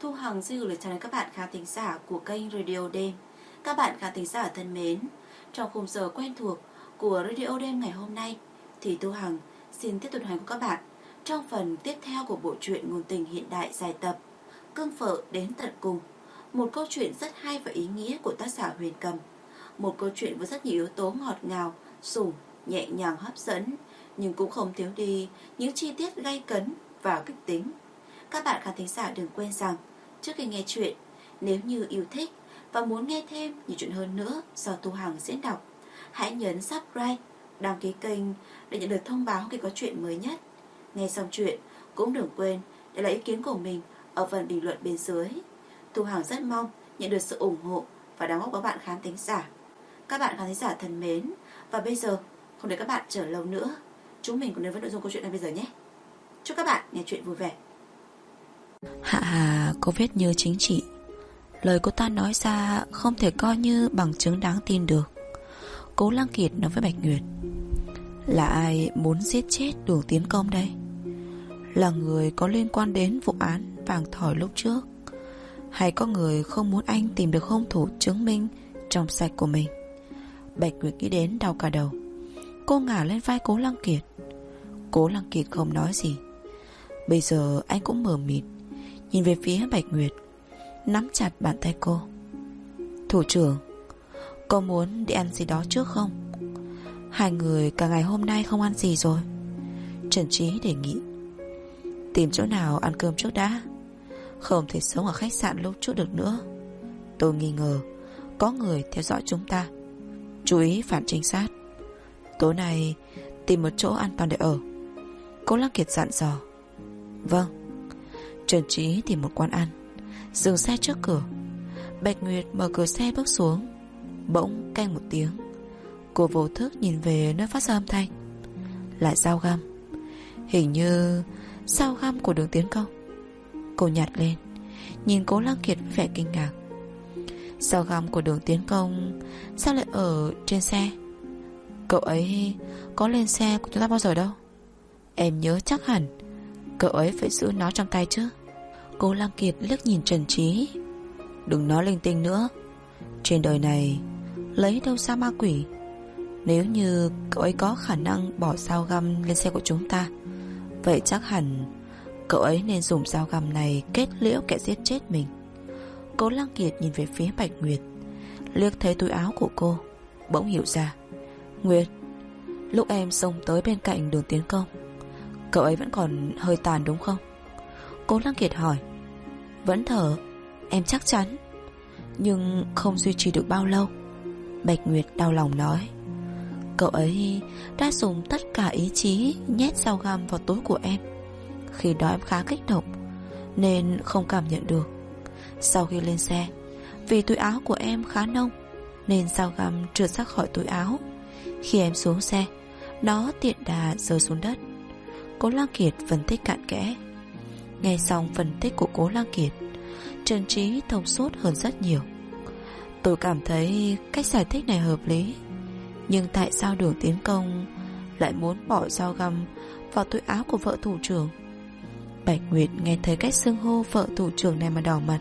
Thu Hằng xin gửi lời chào đến các bạn khán thính giả của kênh Radio Đêm. Các bạn khán thính giả thân mến, trong khung giờ quen thuộc của Radio Đêm ngày hôm nay thì Thu Hằng xin tiếp tục đồng hành cùng các bạn trong phần tiếp theo của bộ truyện ngôn tình hiện đại dài tập Cưng Phở Đến Tận Cùng. Một câu chuyện rất hay và ý nghĩa của tác giả Huyền Cầm. Một câu chuyện với rất nhiều yếu tố ngọt ngào, sủng, nhẹ nhàng hấp dẫn, nhưng cũng không thiếu đi những chi tiết gay cấn và kịch tính. Các bạn khán thính giả đừng quên rằng trước khi nghe chuyện, nếu như yêu thích và muốn nghe thêm nhiều chuyện hơn nữa do Thu Hằng diễn đọc, hãy nhấn subscribe, đăng ký kênh để nhận được thông báo khi có chuyện mới nhất. Nghe xong chuyện cũng đừng quên để lại ý kiến của mình ở phần bình luận bên dưới. Thu Hằng rất mong nhận được sự ủng hộ và đóng góp của các bạn khán thính giả. Các bạn khán thính giả thân mến, và bây giờ không để các bạn chờ lâu nữa, chúng mình cùng đến với nội dung câu chuyện ngay bây giờ nhé. Chúc các bạn nghe chuyện vui vẻ. Hạ Hà có vết nhơ chính trị. Lời cô ta nói ra không thể coi như bằng chứng đáng tin được. Cố Lăng Kiệt nói với Bạch Nguyệt: là ai muốn giết chết Đường Tiến Công đây? Là người có liên quan đến vụ án vàng thỏi lúc trước, hay có người không muốn anh tìm được hung thủ chứng minh trong sạch của mình? Bạch Nguyệt nghĩ đến đau cả đầu. Cô ngả lên vai Cố Lăng Kiệt. Cố Lăng Kiệt không nói gì. Bây giờ anh cũng mờ mịt, nhìn về phía Bạch Nguyệt, nắm chặt bàn tay cô. Thủ trưởng, có muốn đi ăn gì đó trước không? Hai người cả ngày hôm nay không ăn gì rồi. Trần Trí đề nghị. Tìm chỗ nào ăn cơm trước đã. Không thể sống ở khách sạn lúc trước được nữa. Tôi nghi ngờ có người theo dõi chúng ta. Chú ý phản trinh sát. Tối nay tìm một chỗ an toàn để ở. Cố Lăng Kiệt dặn dò. Vâng. Trần Trí tìm một quán ăn, dừng xe trước cửa. Bạch Nguyệt mở cửa xe bước xuống. Bỗng canh một tiếng. Cô vô thức nhìn về nơi phát ra âm thanh. Là dao găm. Hình như dao găm của Đường Tiến Công. Cô nhặt lên, nhìn Cố Lăng Kiệt với vẻ kinh ngạc. Dao găm của Đường Tiến Công sao lại ở trên xe? Cậu ấy có lên xe của chúng ta bao giờ đâu. Em nhớ chắc hẳn cậu ấy phải giữ nó trong tay chứ. Cố Lăng Kiệt liếc nhìn Trần Trí. Đừng nói linh tinh nữa. Trên đời này lấy đâu ra ma quỷ. Nếu như cậu ấy có khả năng bỏ dao găm lên xe của chúng ta, vậy chắc hẳn cậu ấy nên dùng dao găm này kết liễu kẻ giết chết mình. Cố Lăng Kiệt nhìn về phía Bạch Nguyệt, liếc thấy túi áo của cô, bỗng hiểu ra. Nguyệt, lúc em xông tới bên cạnh Đường Tiến Công, cậu ấy vẫn còn hơi tàn đúng không? Cố Lăng Kiệt hỏi. Vẫn thở. Em chắc chắn. Nhưng không duy trì được bao lâu. Bạch Nguyệt đau lòng nói. Cậu ấy đã dùng tất cả ý chí nhét dao găm vào túi của em. Khi đó em khá kích động nên không cảm nhận được. Sau khi lên xe, vì túi áo của em khá nông nên dao găm trượt ra khỏi túi áo. Khi em xuống xe, nó tiện đà rơi xuống đất. Cố Lăng Kiệt phân tích cặn kẽ. Nghe xong phân tích của Cố Lăng Kiệt, Trần Trí thông suốt hơn rất nhiều. Tôi cảm thấy cách giải thích này hợp lý. Nhưng tại sao Đường Tiến Công lại muốn bỏ dao găm vào túi áo của vợ thủ trưởng? Bạch Nguyệt nghe thấy cách xưng hô vợ thủ trưởng này mà đỏ mặt.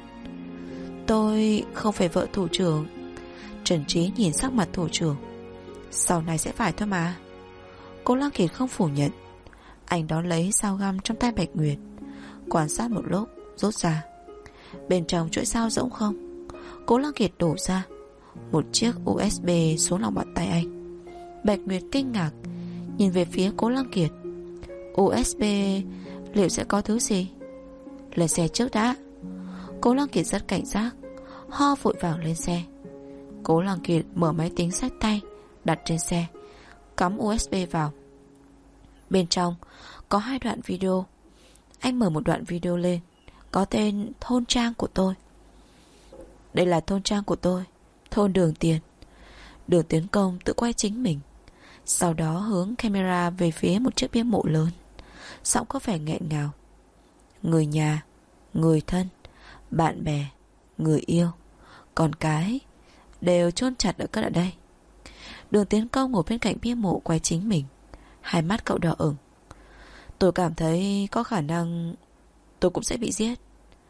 Tôi không phải vợ thủ trưởng. Trần Trí nhìn sắc mặt thủ trưởng. Sau này sẽ phải thôi mà. Cố Lăng Kiệt không phủ nhận. Anh đón lấy dao găm trong tay Bạch Nguyệt, quan sát một lúc, rút ra. Bên trong chuỗi dao rỗng không. Cố Lăng Kiệt đổ ra một chiếc USB xuống lòng bàn tay anh. Bạch Nguyệt kinh ngạc nhìn về phía Cố Lăng Kiệt. USB liệu sẽ có thứ gì? Lên xe trước đã. Cố Lăng Kiệt rất cảnh giác, ho vội vàng lên xe. Cố Lăng Kiệt mở máy tính xách tay đặt trên xe, cắm USB vào. Bên trong có 2 đoạn video. Anh mở một đoạn video lên, có tên thôn trang của tôi. Đây là thôn trang của tôi, thôn Đường Tiền. Đường Tiến Công tự quay chính mình, sau đó hướng camera về phía một chiếc bia mộ lớn. Giọng có vẻ nghẹn ngào. Người nhà, người thân, bạn bè, người yêu, con cái đều chôn chặt ở cất ở đây. Đường Tiến Công ngồi bên cạnh bia mộ quay chính mình. Hai mắt cậu đỏ ửng. Tôi cảm thấy có khả năng tôi cũng sẽ bị giết.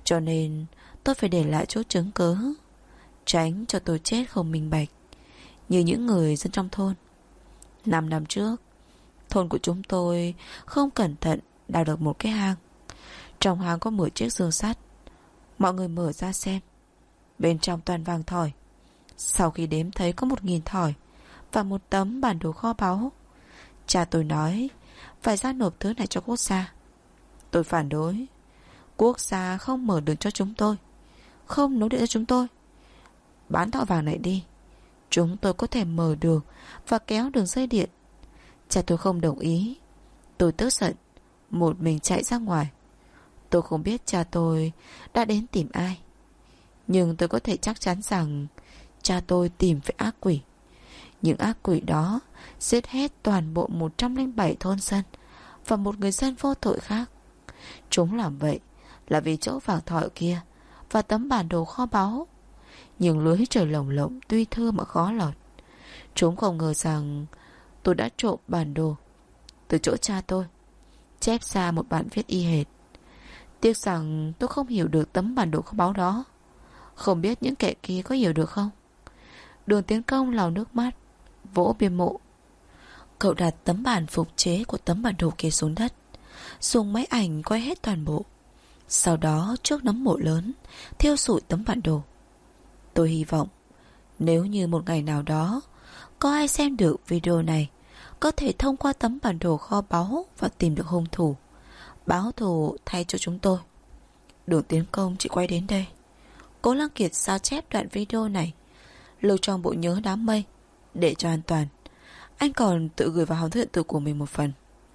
Cho nên tôi phải để lại chỗ chứng cứ, tránh cho tôi chết không minh bạch như những người dân trong thôn. 5 năm trước, thôn của chúng tôi không cẩn thận đào được một cái hang. Trong hang có 10 chiếc giường sắt. Mọi người mở ra xem, bên trong toàn vàng thỏi. Sau khi đếm thấy có 1.000 thỏi và một tấm bản đồ kho báu. Cha tôi nói phải giao nộp thứ này cho quốc gia. Tôi phản đối. Quốc gia không mở đường cho chúng tôi, không nối điện cho chúng tôi. Bán thỏi vàng này đi, chúng tôi có thể mở đường và kéo đường dây điện. Cha tôi không đồng ý. Tôi tức giận, một mình chạy ra ngoài. Tôi không biết cha tôi đã đến tìm ai, nhưng tôi có thể chắc chắn rằng cha tôi tìm về ác quỷ. Những ác quỷ đó giết hết toàn bộ 107 thôn dân và một người dân vô tội khác. Chúng làm vậy là vì chỗ vàng thỏi kia và tấm bản đồ kho báu. Nhưng lưới trời lồng lộng tuy thưa mà khó lọt. Chúng không ngờ rằng tôi đã trộm bản đồ từ chỗ cha tôi, chép ra một bản viết y hệt. Tiếc rằng tôi không hiểu được tấm bản đồ kho báu đó. Không biết những kẻ kia có hiểu được không? Đường Tiến Công lau nước mắt, vỗ bia mộ. Cậu đặt tấm bản phục chế của tấm bản đồ kia xuống đất, dùng máy ảnh quay hết toàn bộ. Sau đó trước nấm mộ lớn thiêu sụi tấm bản đồ. Tôi hy vọng nếu như một ngày nào đó có ai xem được video này, có thể thông qua tấm bản đồ kho báu và tìm được hung thủ, báo thù thay cho chúng tôi. Đường Tiến Công chỉ quay đến đây. Cố Lăng Kiệt sao chép đoạn video này, lưu trong bộ nhớ đám mây để cho an toàn. Anh còn tự gửi vào hòm thư điện tử của mình một phần.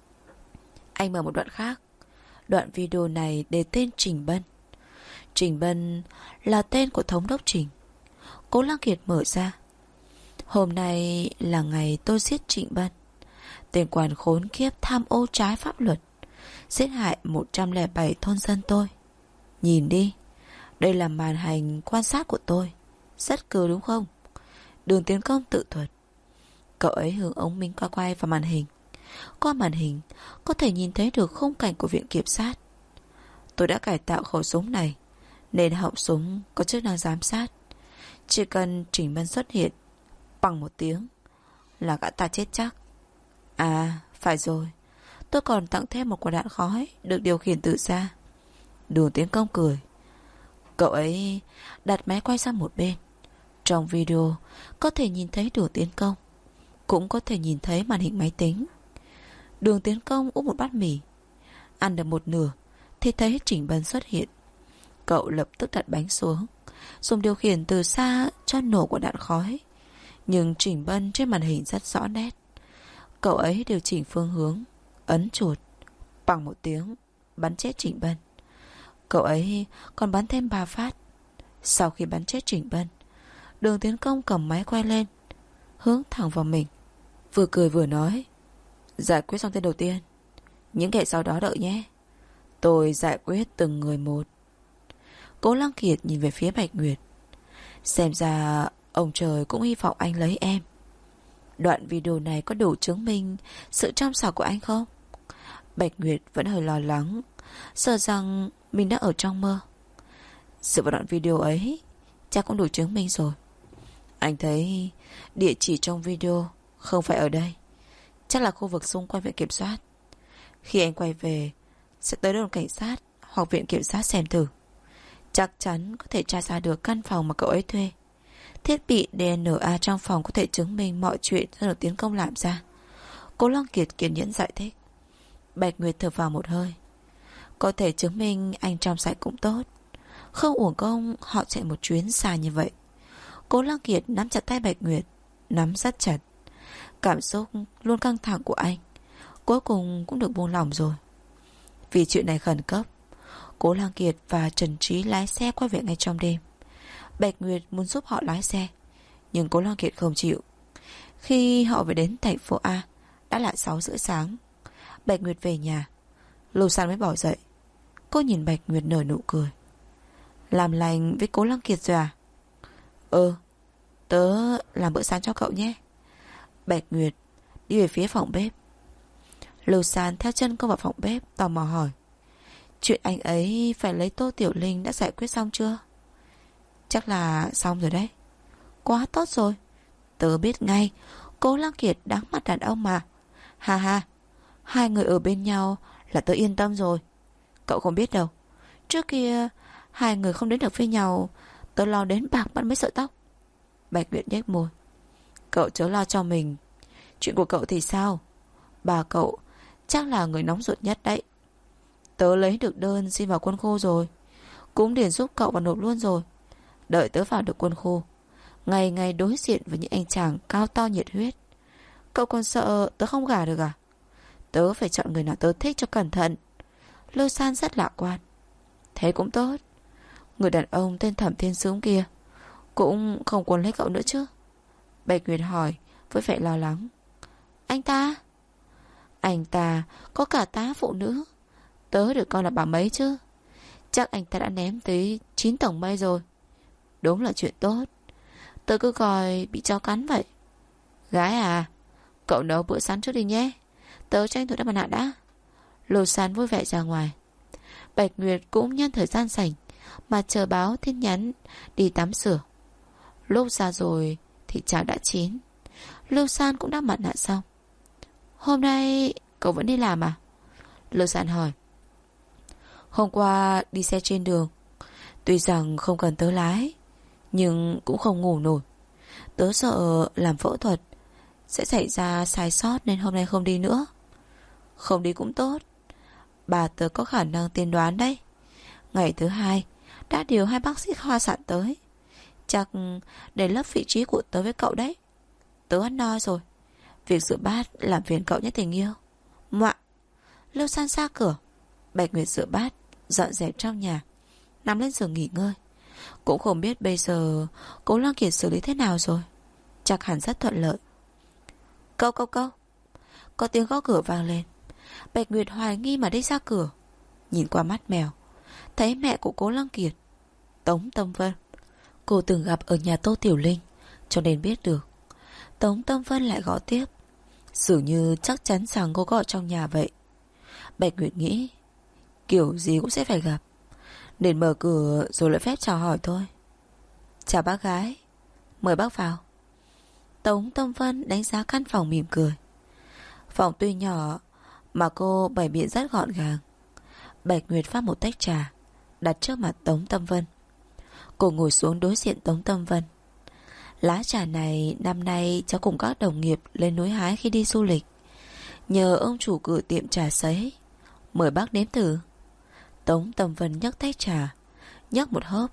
Anh mở một đoạn khác. Đoạn video này để tên Trình Bân. Trình Bân là tên của thống đốc Trình. Cố Lăng Kiệt mở ra. Hôm nay là ngày tôi giết Trịnh Bân, tên quan khốn kiếp tham ô trái pháp luật, giết hại 107 thôn dân tôi. Nhìn đi, đây là màn hành quan sát của tôi. Rất cừ đúng không? Đường Tiến Công tự thuật. Cậu ấy hướng ống kính quay vào màn hình. Qua màn hình có thể nhìn thấy được khung cảnh của viện kiểm sát. Tôi đã cải tạo khẩu súng này nên họng súng có chức năng giám sát. Chỉ cần Trình Bân xuất hiện, bằng một tiếng là gã ta chết chắc. À, phải rồi, tôi còn tặng thêm một quả đạn khói được điều khiển từ xa. Đường Tiến Công cười. Cậu ấy đặt máy quay sang một bên. Trong video có thể nhìn thấy Đường Tiến Công, cũng có thể nhìn thấy màn hình máy tính. Đường Tiến Công úp một bát mì. Ăn được một nửa thì thấy Trình Bân xuất hiện. Cậu lập tức đặt bánh xuống, dùng điều khiển từ xa cho nổ quả đạn khói. Nhưng Trình Bân trên màn hình rất rõ nét. Cậu ấy điều chỉnh phương hướng, ấn chuột, bằng một tiếng bắn chết Trình Bân. Cậu ấy còn bắn thêm 3 phát. Sau khi bắn chết Trình Bân, Đường Tiến Công cầm máy quay lên, hướng thẳng vào mình, vừa cười vừa nói: giải quyết xong tên đầu tiên, những kẻ sau đó đợi nhé. Tôi giải quyết từng người một. Cố Lăng Kiệt nhìn về phía Bạch Nguyệt. Xem ra ông trời cũng hy vọng anh lấy em. Đoạn video này có đủ chứng minh sự trong sạch của anh không? Bạch Nguyệt vẫn hơi lo lắng, sợ rằng mình đã ở trong mơ. Dựa vào đoạn video ấy, chắc cũng đủ chứng minh rồi. Anh thấy địa chỉ trong video không phải ở đây, chắc là khu vực xung quanh viện kiểm soát. Khi anh quay về, sẽ tới đồn cảnh sát hoặc viện kiểm sát xem thử. Chắc chắn có thể tra ra được căn phòng mà cậu ấy thuê. Thiết bị DNA trong phòng có thể chứng minh mọi chuyện do Đường Tiến Công làm ra. Cố Lăng Kiệt kiên nhẫn giải thích. Bạch Nguyệt thở vào một hơi. Có thể chứng minh anh trong sạch cũng tốt, không uổng công họ chạy một chuyến xa như vậy. Cố Lăng Kiệt nắm chặt tay Bạch Nguyệt, nắm rất chặt. Cảm xúc luôn căng thẳng của anh cuối cùng cũng được buông lỏng rồi. Vì chuyện này khẩn cấp, Cố Lăng Kiệt và Trần Trí lái xe quay về ngay trong đêm. Bạch Nguyệt muốn giúp họ lái xe, nhưng Cố Lăng Kiệt không chịu. Khi họ về đến thành phố A, đã là 6 rưỡi sáng. Bạch Nguyệt về nhà, Lưu San mới bỏ dậy. Cô nhìn Bạch Nguyệt nở nụ cười. Làm lành với Cố Lăng Kiệt rồi à? Tớ làm bữa sáng cho cậu nhé. Bạch Nguyệt đi về phía phòng bếp. Lưu San theo chân cô vào phòng bếp, tò mò hỏi. Chuyện anh ấy phải lấy Tô Tiểu Linh đã giải quyết xong chưa? Chắc là xong rồi đấy. Quá tốt rồi. Tớ biết ngay Cố Lăng Kiệt đáng mặt đàn ông mà. Ha ha, hai người ở bên nhau là tớ yên tâm rồi. Cậu không biết đâu, trước kia hai người không đến được với nhau, tớ lo đến bạc bắt mấy sợi tóc. Bạch Nguyệt nhếch môi. Cậu chớ lo cho mình. Chuyện của cậu thì sao? Bà cậu chắc là người nóng ruột nhất đấy. Tớ lấy được đơn xin vào quân khu rồi, cũng liền giúp cậu vào nộp luôn rồi. Đợi tớ vào được quân khu, ngày ngày đối diện với những anh chàng cao to nhiệt huyết, cậu còn sợ tớ không gả được à? Tớ phải chọn người nào tớ thích cho cẩn thận. Lô San rất lạc quan. Thế cũng tốt. Người đàn ông tên Thẩm Thiên Sướng kia cũng không muốn lấy cậu nữa chứ? Bạch Nguyệt hỏi với vẻ lo lắng. Anh ta có cả tá phụ nữ. Tớ được coi là bà mấy chứ? Chắc anh ta đã ném tới 9 tầng mây rồi. Đúng là chuyện tốt. Tớ cứ coi bị chó cắn vậy. Gái à, cậu nấu bữa sáng trước đi nhé. Tớ tranh thủ đắp mặt nạ đã. Lô San vui vẻ ra ngoài. Bạch Nguyệt cũng nhân thời gian rảnh mà chờ báo tin nhắn đi tắm rửa. Lúc ra rồi thì cháo đã chín. Lô San cũng đắp mặt nạ xong. Hôm nay cậu vẫn đi làm à? Lô San hỏi. Hôm qua đi xe trên đường. Tuy rằng không cần tớ lái, nhưng cũng không ngủ nổi. Tớ sợ làm phẫu thuật sẽ xảy ra sai sót nên hôm nay không đi nữa. Không đi cũng tốt. Bà tớ có khả năng tiên đoán đấy. Ngày thứ hai đã điều 2 bác sĩ khoa sản tới. Chắc để lấp vị trí của tớ với cậu đấy. Tớ ăn no rồi. Việc rửa bát làm phiền cậu nhé tình yêu. Moạ. Lưu San ra cửa. Bạch Nguyệt rửa bát, dọn dẹp trong nhà, nằm lên giường nghỉ ngơi. Cũng không biết bây giờ Cố Lăng Kiệt xử lý thế nào rồi. Chắc hẳn rất thuận lợi. Câu. Có tiếng gõ cửa vang lên. Bạch Nguyệt hoài nghi mà đi ra cửa. Nhìn qua mắt mèo, thấy mẹ của Cố Lăng Kiệt, Tống Tâm Vân. Cô từng gặp ở nhà Tô Tiểu Linh, cho nên biết được. Tống Tâm Vân lại gõ tiếp, dường như chắc chắn rằng cô gọi trong nhà vậy. Bạch Nguyệt nghĩ kiểu gì cũng sẽ phải gặp, nên mở cửa rồi lại phép chào hỏi thôi. Chào bác gái, mời bác vào. Tống Tâm Vân đánh giá căn phòng mỉm cười. Phòng tuy nhỏ mà cô bày biện rất gọn gàng. Bạch Nguyệt pha một tách trà, đặt trước mặt Tống Tâm Vân. Cô ngồi xuống đối diện Tống Tâm Vân. Lá trà này năm nay cháu cùng các đồng nghiệp lên núi hái khi đi du lịch, nhờ ông chủ cử tiệm trà sấy. Mời bác nếm thử. Tống Tâm Vân nhấc tách trà, nhấc một hớp.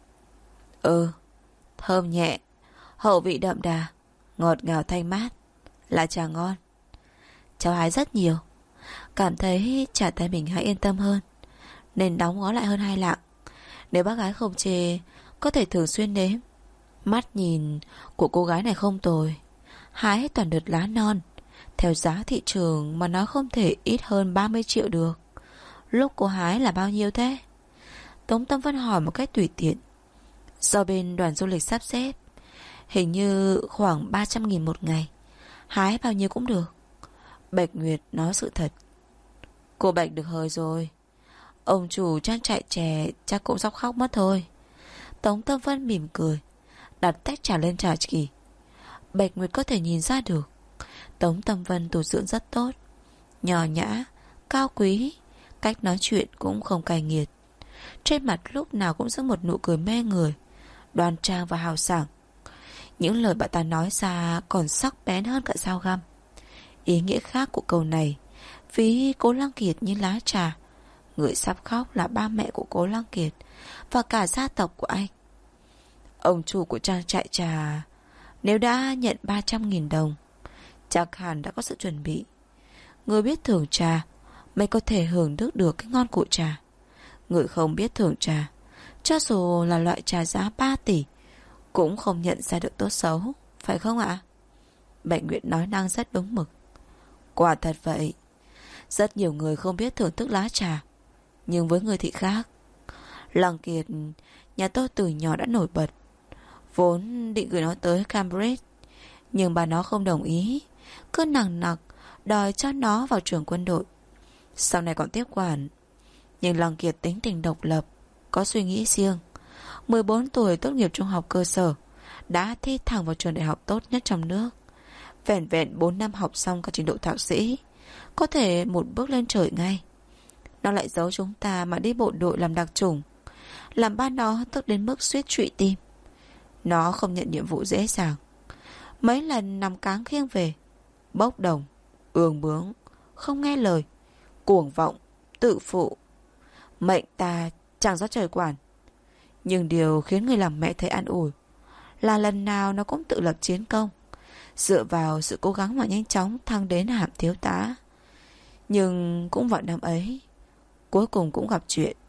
Thơm nhẹ, hậu vị đậm đà, ngọt ngào thanh mát, là trà ngon. Cháu hái rất nhiều, cảm thấy trà tay mình hãy yên tâm hơn, nên đóng gói lại hơn 2 lạng. Nếu bác gái không chê, có thể thường xuyên nếm. Mắt nhìn của cô gái này không tồi, hái toàn đợt lá non. Theo giá thị trường mà nó không thể ít hơn 30 triệu được. Lúc cô hái là bao nhiêu thế? Tống Tâm Vân hỏi một cách tùy tiện. Do bên đoàn du lịch sắp xếp, hình như khoảng 300.000 một ngày. Hái bao nhiêu cũng được. Bạch Nguyệt nói sự thật. Cô Bạch được hời rồi. Ông chủ trang trại chè chắc cũng sắp khóc mất thôi. Tống Tâm Vân mỉm cười, đặt tách trà lên trà kỳ. Bạch Nguyệt có thể nhìn ra được Tống Tâm Vân tu dưỡng rất tốt, nhỏ nhã, cao quý, cách nói chuyện cũng không cay nghiệt. Trên mặt lúc nào cũng giữ một nụ cười mê người, đoan trang và hào sảng. Những lời bà ta nói ra còn sắc bén hơn cả dao găm. Ý nghĩa khác của câu này ví Cố Lăng Kiệt như lá trà. Người sắp khóc là ba mẹ của Cố Lăng Kiệt và cả gia tộc của anh. Ông chủ của trang trại trà nếu đã nhận 300.000 đồng, chắc hẳn đã có sự chuẩn bị. Người biết thưởng trà mới có thể hưởng được cái ngon của trà. Người không biết thưởng trà, cho dù là loại trà giá 3 tỷ, cũng không nhận ra được tốt xấu, phải không ạ? Bạch Nguyệt nói năng rất đúng mực. Quả thật vậy. Rất nhiều người không biết thưởng thức lá trà, nhưng với người thì khác. Lăng Kiệt, nhà tôi từ nhỏ đã nổi bật. Vốn định gửi nó tới Cambridge, nhưng bà nó không đồng ý, cứ nằng nặc đòi cho nó vào trường quân đội. Sau này còn tiếp quản. Nhưng Lăng Kiệt tính tình độc lập, có suy nghĩ riêng. 14 tuổi tốt nghiệp trung học cơ sở, đã thi thẳng vào trường đại học tốt nhất trong nước. Vẻn vẹn 4 năm học xong cả trình độ thạc sĩ, có thể một bước lên trời ngay. Nó lại giấu chúng ta mà đi bộ đội làm đặc chủng, làm ba nó tức đến mức suýt trụy tim. Nó không nhận nhiệm vụ dễ dàng, mấy lần nằm cáng khiêng về, bốc đồng, ương bướng, không nghe lời, cuồng vọng, tự phụ. Mệnh ta chẳng do trời quản. Nhưng điều khiến người làm mẹ thấy an ủi là lần nào nó cũng tự lập chiến công, dựa vào sự cố gắng mà nhanh chóng thăng đến hàm thiếu tá. Nhưng cũng vào năm ấy, cuối cùng cũng gặp chuyện.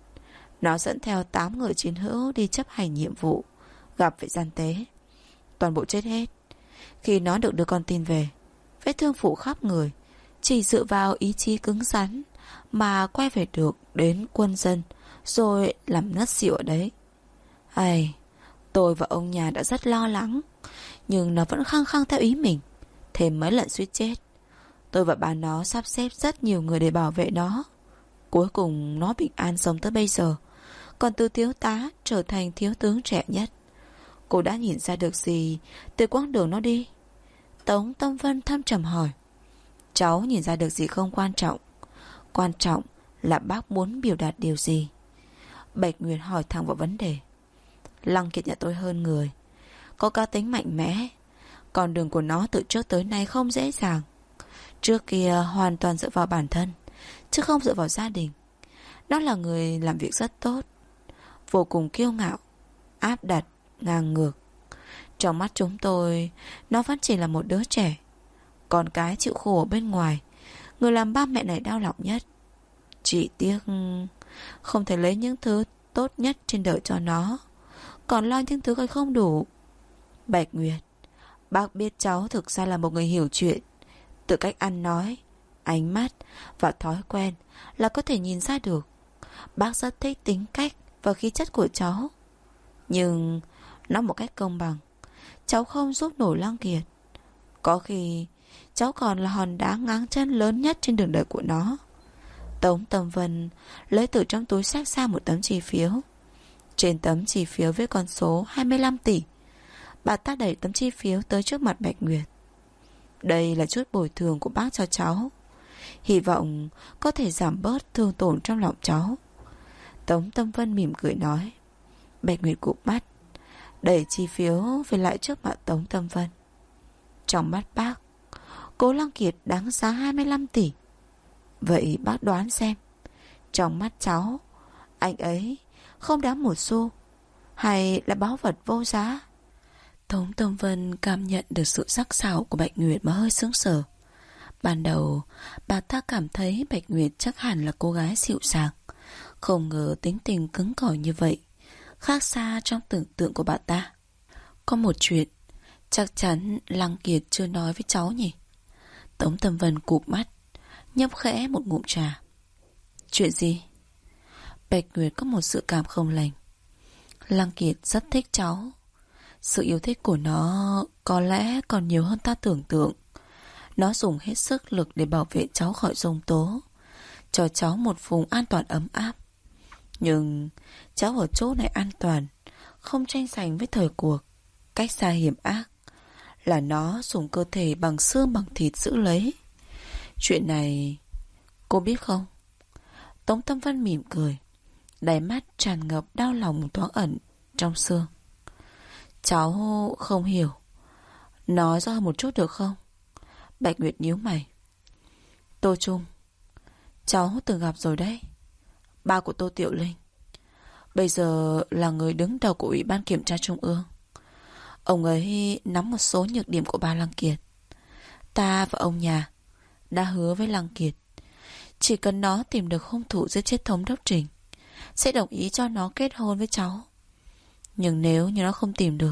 Nó dẫn theo 8 người chiến hữu đi chấp hành nhiệm vụ, gặp phải gian tế. Toàn bộ chết hết. Khi nó được đưa con tin về, vết thương phụ khắp người, chỉ dựa vào ý chí cứng rắn mà quay về được đến quân dân, rồi làm ngất xỉu ở đấy. Ai, tôi và ông nhà đã rất lo lắng, nhưng nó vẫn khăng khăng theo ý mình, thêm mấy lần suýt chết. Tôi và bà nó sắp xếp rất nhiều người để bảo vệ nó. Cuối cùng nó bình an sống tới bây giờ, còn từ thiếu tá trở thành thiếu tướng trẻ nhất. Cô đã nhìn ra được gì từ quãng đường nó đi? Tống Tâm Vân thâm trầm hỏi. Cháu nhìn ra được gì không quan trọng, quan trọng là bác muốn biểu đạt điều gì. Bạch Nguyệt hỏi thẳng vào vấn đề. Lăng Kiệt nhà tôi hơn người, có cá tính mạnh mẽ. Con đường của nó từ trước tới nay không dễ dàng. Trước kia hoàn toàn dựa vào bản thân, chứ không dựa vào gia đình. Nó là người làm việc rất tốt, vô cùng kiêu ngạo, áp đặt, ngang ngược. Trong mắt chúng tôi, nó vẫn chỉ là một đứa trẻ, con cái chịu khổ ở bên ngoài. Người làm ba mẹ này đau lòng nhất. Chỉ tiếc không thể lấy những thứ tốt nhất trên đời cho nó, còn lo những thứ còn không đủ. Bạch Nguyệt, bác biết cháu thực ra là một người hiểu chuyện. Từ cách ăn nói, ánh mắt và thói quen là có thể nhìn ra được. Bác rất thích tính cách và khí chất của cháu. Nhưng nói một cách công bằng, cháu không giúp nổi Lăng Kiệt. Có khi cháu còn là hòn đá ngáng chân lớn nhất trên đường đời của nó. Tống Tâm Vân lấy từ trong túi xách ra một tấm chi phiếu. Trên tấm chi phiếu với con số 25 tỷ. Bà ta đẩy tấm chi phiếu tới trước mặt Bạch Nguyệt. Đây là chút bồi thường của bác cho cháu, hy vọng có thể giảm bớt thương tổn trong lòng cháu. Tống Tâm Vân mỉm cười nói. Bạch Nguyệt cụp mắt, đẩy chi phiếu về lại trước mặt Tống Tâm Vân. Trong mắt bác, Cố Lăng Kiệt đáng giá 25 tỷ. Vậy bác đoán xem, trong mắt cháu, anh ấy không đáng một xu, hay là báu vật vô giá? Tống Tâm Vân cảm nhận được sự sắc sảo của Bạch Nguyệt mà hơi sững sờ. Ban đầu, bà ta cảm thấy Bạch Nguyệt chắc hẳn là cô gái dịu dàng. Không ngờ tính tình cứng cỏi như vậy, khác xa trong tưởng tượng của bà ta. Có một chuyện, chắc chắn Lăng Kiệt chưa nói với cháu nhỉ? Tống Tâm Vân cụp mắt, nhấp khẽ một ngụm trà. Chuyện gì? Bạch Nguyệt có một sự cảm không lành. Lăng Kiệt rất thích cháu. Sự yêu thích của nó có lẽ còn nhiều hơn ta tưởng tượng. Nó dùng hết sức lực để bảo vệ cháu khỏi giông tố, cho cháu một vùng an toàn ấm áp. Nhưng cháu ở chỗ này an toàn, không tranh giành với thời cuộc, cách xa hiểm ác, là nó dùng cơ thể bằng xương bằng thịt giữ lấy. Chuyện này cô biết không? Tống Tâm Vân mỉm cười, đáy mắt tràn ngập đau lòng thoáng ẩn trong xương. Cháu không hiểu. Nói rõ một chút được không? Bạch Nguyệt nhíu mày. Tô Trung, cháu từng gặp rồi đấy. Ba của Tô Tiểu Linh bây giờ là người đứng đầu của Ủy ban Kiểm tra Trung ương. Ông ấy nắm một số nhược điểm của ba Lăng Kiệt. Ta và ông nhà đã hứa với Lăng Kiệt, chỉ cần nó tìm được hung thủ giết chết thống đốc Trình, sẽ đồng ý cho nó kết hôn với cháu. Nhưng nếu như nó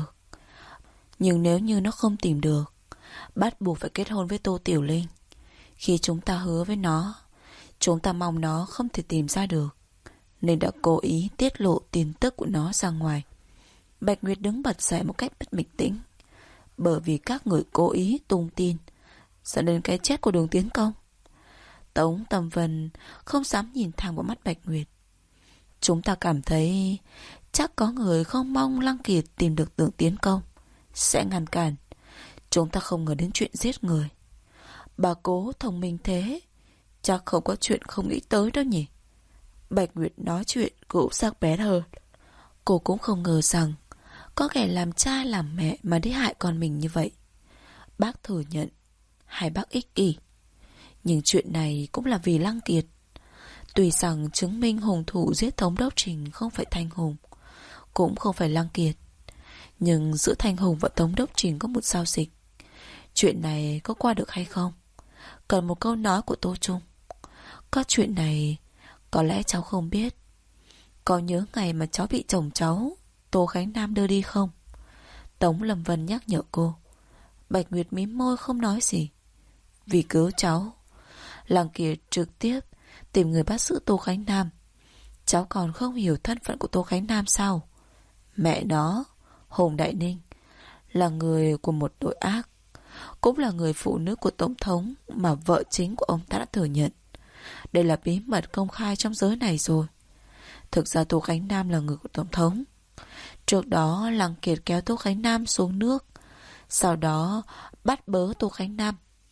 không tìm được, bắt buộc phải kết hôn với Tô Tiểu Linh. Khi chúng ta hứa với nó, chúng ta mong nó không thể tìm ra được, nên đã cố ý tiết lộ tin tức của nó ra ngoài. Bạch Nguyệt đứng bật dậy một cách bất bình tĩnh. Bởi vì các người cố ý tung tin, dẫn đến cái chết của Đường Tiến Công. Tống Tâm Vân không dám nhìn thẳng vào mắt Bạch Nguyệt. Chúng ta cảm thấy chắc có người không mong Lăng Kiệt tìm được Tưởng tiến công sẽ ngăn cản. Chúng ta không ngờ đến chuyện giết người. Bà Cố thông minh thế, chắc không có chuyện không nghĩ tới đâu nhỉ. Bạch Nguyệt nói chuyện cũng sắc bén hơn. Cô cũng không ngờ rằng có kẻ làm cha làm mẹ mà đi hại con mình như vậy. Bác thừa nhận, hai bác ích kỷ. Nhưng chuyện này cũng là vì Lăng Kiệt. Tuy rằng chứng minh hung thủ giết Thống đốc Trình không phải Thanh Hùng, cũng không phải Lăng Kiệt, nhưng giữa Thanh Hùng và Thống đốc Trình có một giao dịch. Chuyện này có qua được hay không? Cần một câu nói của Tô Trung. Có chuyện này có lẽ cháu không biết. Có nhớ ngày mà cháu bị chồng cháu Tô Khánh Nam đưa đi không? Tống Lâm Vân nhắc nhở cô. Bạch Nguyệt mím môi không nói gì. Vì cứu cháu, Lăng Kiệt trực tiếp tìm người bắt giữ Tô Khánh Nam. Cháu còn không hiểu thân phận của Tô Khánh Nam sao? Mẹ nó, Hùng Đại Ninh, là người của một tội ác, cũng là người phụ nữ của Tổng thống mà vợ chính của ông ta đã thừa nhận. Đây là bí mật công khai trong giới này rồi. Thực ra Tô Khánh Nam là người của Tổng thống. Trước đó Lăng Kiệt kéo Tô Khánh Nam xuống nước, sau đó bắt bớ Tô Khánh Nam.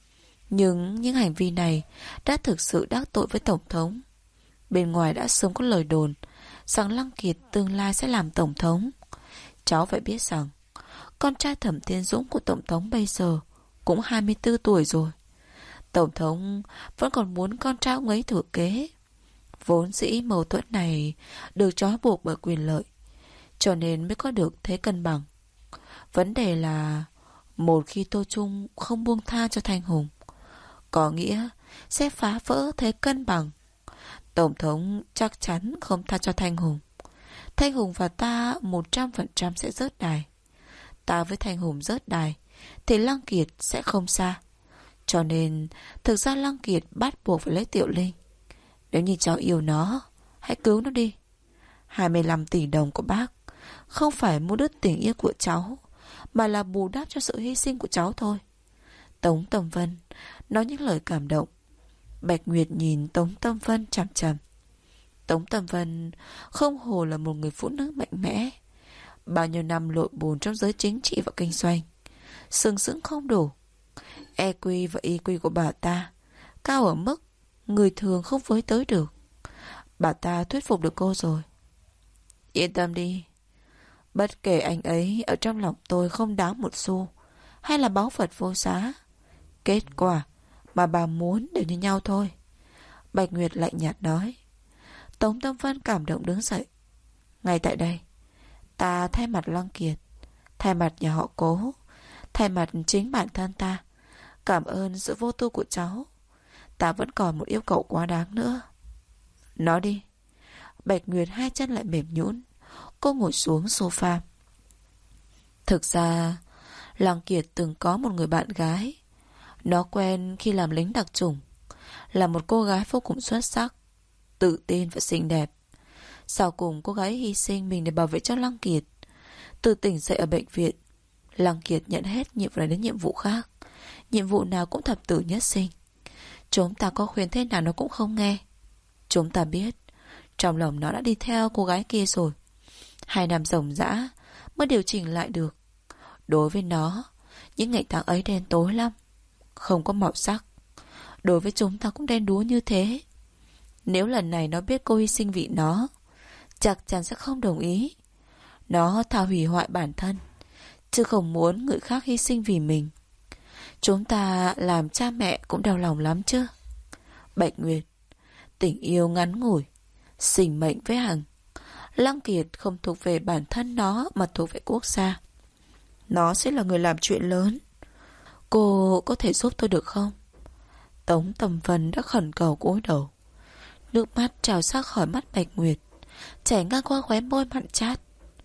Nhưng những hành vi này đã thực sự đắc tội với Tổng thống. Bên ngoài đã sớm có lời đồn rằng Lăng Kiệt tương lai sẽ làm Tổng thống. Cháu phải biết rằng con trai Thẩm Thiên Dũng của Tổng thống bây giờ cũng 24 tuổi rồi. Tổng thống vẫn còn muốn con trai ông ấy thừa kế. Vốn dĩ mâu thuẫn này được trói buộc bởi quyền lợi, cho nên mới có được thế cân bằng. Vấn đề là một khi Tô Trung không buông tha cho Thanh Hùng, có nghĩa sẽ phá vỡ thế cân bằng. Tổng thống chắc chắn không tha cho Thanh Hùng. Thanh Hùng và ta 100% sẽ rớt đài. Ta với Thanh Hùng rớt đài thì Lăng Kiệt sẽ không xa. Cho nên thực ra Lăng Kiệt bắt buộc phải lấy Tiểu Linh. Nếu như cháu yêu nó, hãy cứu nó đi. 25 tỷ đồng của bác không phải mua đứt tình yêu của cháu, mà là bù đắp cho sự hy sinh của cháu thôi. Tống Tâm Vân nói những lời cảm động. Bạch Nguyệt nhìn Tống Tâm Vân chằm chằm. Tống Tâm Vân không hồ là một người phụ nữ mạnh mẽ. Bao nhiêu năm lội bùn trong giới chính trị và kinh doanh, sừng sững không đủ. EQ và EQ của bà ta cao ở mức người thường không với tới được. Bà ta thuyết phục được cô rồi. Yên tâm đi. Bất kể anh ấy ở trong lòng tôi không đáng một xu, hay là báu vật vô giá, kết quả mà bà muốn đều như nhau thôi. Bạch Nguyệt lạnh nhạt nói. Tống Tâm Vân cảm động đứng dậy. Ngay tại đây, ta thay mặt Lăng Kiệt, thay mặt nhà họ Cố, thay mặt chính bản thân ta, cảm ơn sự vô tư của cháu. Ta vẫn còn một yêu cầu quá đáng nữa. Nói đi. Bạch Nguyệt hai chân lại mềm nhũn. Cô ngồi xuống sofa. Thực ra Lăng Kiệt từng có một người bạn gái. Nó quen khi làm lính đặc chủng, là một cô gái vô cùng xuất sắc, tự tin và xinh đẹp. Sau cùng cô gái hy sinh mình để bảo vệ cho Lăng Kiệt. Từ tỉnh dậy ở bệnh viện, Lăng Kiệt nhận hết nhiệm vụ này đến nhiệm vụ khác. Nhiệm vụ nào cũng thập tử nhất sinh. Chúng ta có khuyên thế nào nó cũng không nghe. Chúng ta biết trong lòng nó đã đi theo cô gái kia rồi. 2 năm ròng rã mới điều chỉnh lại được. Đối với nó, những ngày tháng ấy đen tối lắm, không có màu sắc. Đối với chúng ta cũng đen đúa như thế. Nếu lần này nó biết cô hy sinh vì nó, chắc chắn sẽ không đồng ý. Nó thà hủy hoại bản thân, chứ không muốn người khác hy sinh vì mình. Chúng ta làm cha mẹ cũng đau lòng lắm chứ. Bạch Nguyệt, tình yêu ngắn ngủi, sinh mệnh với Hằng. Lăng Kiệt không thuộc về bản thân nó, mà thuộc về quốc gia. Nó sẽ là người làm chuyện lớn. Cô có thể giúp tôi được không? Tống Tâm Vân đã khẩn cầu cúi đầu. Nước mắt trào ra khỏi mắt Bạch Nguyệt, chảy ngang qua khóe môi mặn chát.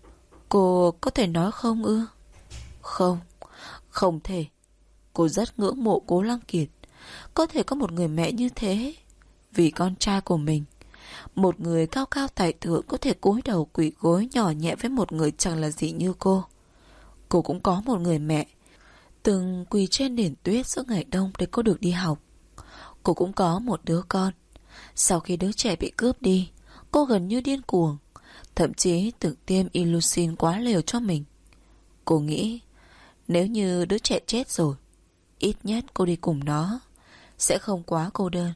Cô có thể nói không ư? Không, không thể. Cô rất ngưỡng mộ Cố Lăng Kiệt. Có thể có một người mẹ như thế vì con trai của mình. Một người cao cao tài thượng có thể cúi đầu quỳ gối nhỏ nhẹ với một người chẳng là gì như cô. Cô cũng có một người mẹ từng quỳ trên nền tuyết giữa ngày đông để cô được đi học. Cô cũng có một đứa con. Sau khi đứa trẻ bị cướp đi, cô gần như điên cuồng, thậm chí tự tiêm Ilusin quá liều cho mình. Cô nghĩ nếu như đứa trẻ chết rồi, ít nhất cô đi cùng nó sẽ không quá cô đơn.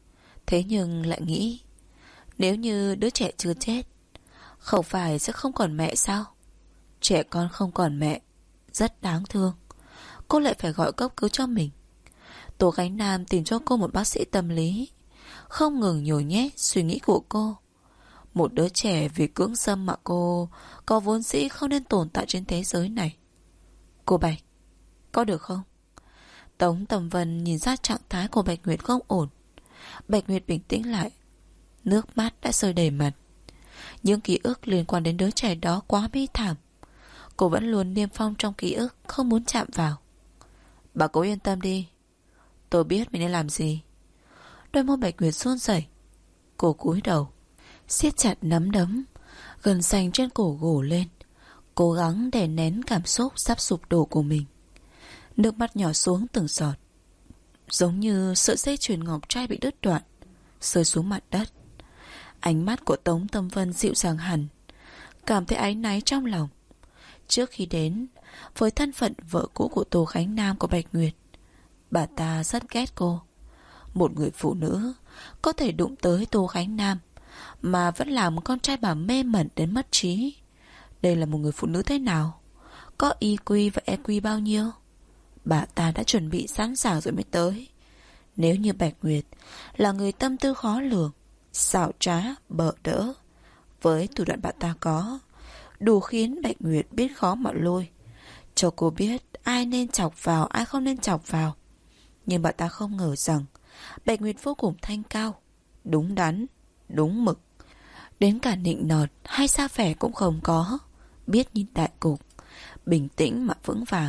Thế nhưng lại nghĩ, nếu như đứa trẻ chưa chết, không phải sẽ không còn mẹ sao? Trẻ con không còn mẹ rất đáng thương. Cô lại phải gọi cấp cứu cho mình. Tố Khánh Nam tìm cho cô một bác sĩ tâm lý, không ngừng nhồi nhét suy nghĩ của cô. Một đứa trẻ vì cưỡng dâm mà cô có vốn dĩ không nên tồn tại trên thế giới này. Cô Bạch, có được không? Tống Tầm Vân nhìn ra trạng thái của Bạch Nguyệt không ổn. Bạch Nguyệt bình tĩnh lại, nước mắt đã rơi đầy mặt. Những ký ức liên quan đến đứa trẻ đó quá bi thảm. Cô vẫn luôn niêm phong trong ký ức, không muốn chạm vào. Bà cố yên tâm đi, tôi biết mình nên làm gì. Đôi môi Bạch Nguyệt run rẩy. Cô cúi đầu, siết chặt nắm đấm, gân xanh trên cổ gổ lên, cố gắng đè nén cảm xúc sắp sụp đổ của mình. Nước mắt nhỏ xuống từng giọt, giống như sợi dây chuyền ngọc trai bị đứt đoạn, rơi xuống mặt đất. Ánh mắt của Tống Tâm Vân dịu dàng hẳn, cảm thấy áy náy trong lòng. Trước khi đến, với thân phận vợ cũ của Tô Khánh Nam của Bạch Nguyệt, bà ta rất ghét cô. Một người phụ nữ có thể đụng tới Tô Khánh Nam mà vẫn làm con trai bà mê mẩn đến mất trí. Đây là một người phụ nữ thế nào? Có IQ và EQ bao nhiêu? Bà ta đã chuẩn bị sẵn sàng rồi mới tới. Nếu như Bạch Nguyệt là người tâm tư khó lường, xảo trá, bợ đỡ, với thủ đoạn bà ta có, đủ khiến Bạch Nguyệt biết khó mà lôi, cho cô biết ai nên chọc vào, ai không nên chọc vào. Nhưng bà ta không ngờ rằng Bạch Nguyệt vô cùng thanh cao, đúng đắn, đúng mực. Đến cả nịnh nọt hay xa vẻ cũng không có, biết nhìn đại cục, bình tĩnh mà vững vàng.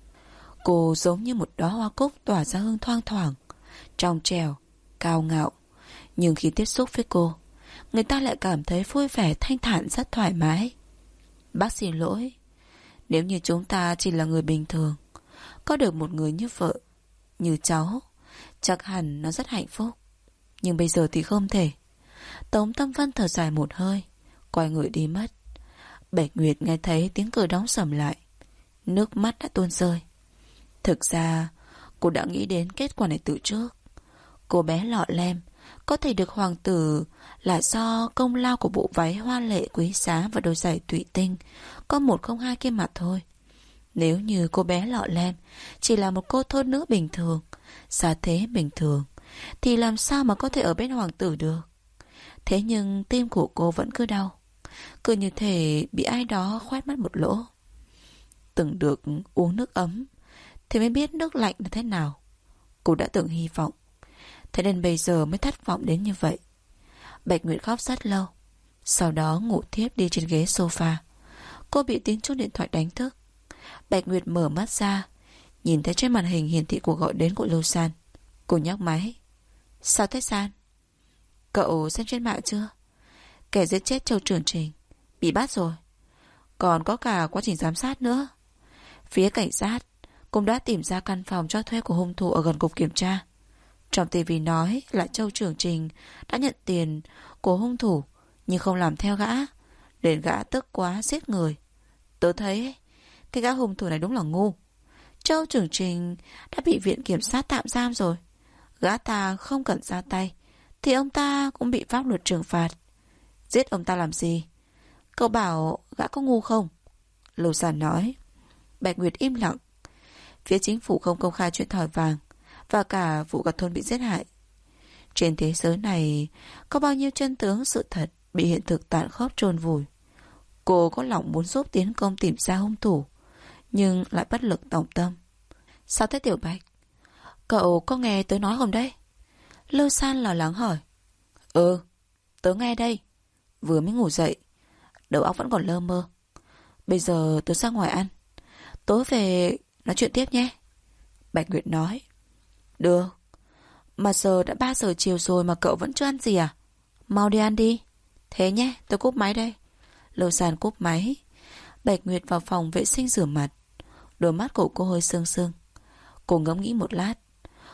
Cô giống như một đóa hoa cúc tỏa ra hương thoang thoảng, trong trẻo, cao ngạo. Nhưng khi tiếp xúc với cô, người ta lại cảm thấy vui vẻ, thanh thản, rất thoải mái. Bác xin lỗi, nếu như chúng ta chỉ là người bình thường, có được một người như vợ, như cháu, chắc hẳn nó rất hạnh phúc. Nhưng bây giờ thì không thể. Tống Tâm Vân thở dài một hơi, quay người đi mất. Bạch Nguyệt nghe thấy tiếng cửa đóng sầm lại, nước mắt đã tuôn rơi. Thực ra cô đã nghĩ đến kết quả này từ trước. Cô bé lọ lem có thể được hoàng tử là do công lao của bộ váy hoa lệ quý giá và đôi giày thủy tinh có 102 kia mà thôi. Nếu như cô bé lọ lem chỉ là một cô thôn nữ bình thường, gia thế bình thường, thì làm sao mà có thể ở bên hoàng tử được. Thế nhưng tim của cô vẫn cứ đau, cứ như thể bị ai đó khoét mất một lỗ. Từng được uống nước ấm thì mới biết nước lạnh là thế nào. Cô đã từng hy vọng, thế nên bây giờ mới thất vọng đến như vậy. Bạch Nguyệt khóc rất lâu, sau đó ngủ thiếp đi trên ghế sofa. Cô bị tiếng chuông điện thoại đánh thức. Bạch Nguyệt mở mắt ra, nhìn thấy trên màn hình hiển thị cuộc gọi đến của Lưu San. Cô nhấc máy. Sao thế San? Cậu xem trên mạng chưa? Kẻ giết chết Châu Trường Trình bị bắt rồi. Còn có cả quá trình giám sát nữa. Phía cảnh sát cũng đã tìm ra căn phòng cho thuê của hung thủ ở gần cục kiểm tra. Trong TV nói là Châu Trường Trình đã nhận tiền của hung thủ nhưng không làm theo gã, để gã tức quá giết người. Tớ thấy cái gã hung thủ này đúng là ngu. Châu Trường Trình đã bị viện kiểm sát tạm giam rồi. Gã ta không cần ra tay thì ông ta cũng bị pháp luật trừng phạt. Giết ông ta làm gì? Cậu bảo gã có ngu không? Lưu Sản nói. Bạch Nguyệt im lặng. Phía chính phủ không công khai chuyện thỏi vàng và cả vụ cả thôn bị giết hại. Trên thế giới này có bao nhiêu chân tướng sự thật bị hiện thực tàn khốc chôn vùi. Cô có lòng muốn giúp tiến công tìm ra hung thủ, nhưng lại bất lực tòng tâm. Sao thế Tiểu Bạch? Cậu có nghe tớ nói không đấy? Lưu San lo lắng hỏi. Tớ nghe đây. Vừa mới ngủ dậy, đầu óc vẫn còn lơ mơ. Bây giờ tớ ra ngoài ăn, tối về nói chuyện tiếp nhé. Bạch Nguyệt nói. Được. Mà giờ đã 3 giờ chiều rồi mà cậu vẫn chưa ăn gì à? Mau đi ăn đi. Thế nhé, tớ cúp máy đây. Lưu San cúp máy. Bạch Nguyệt vào phòng vệ sinh rửa mặt. Đôi mắt của cô hơi sưng sưng. Cô ngẫm nghĩ một lát.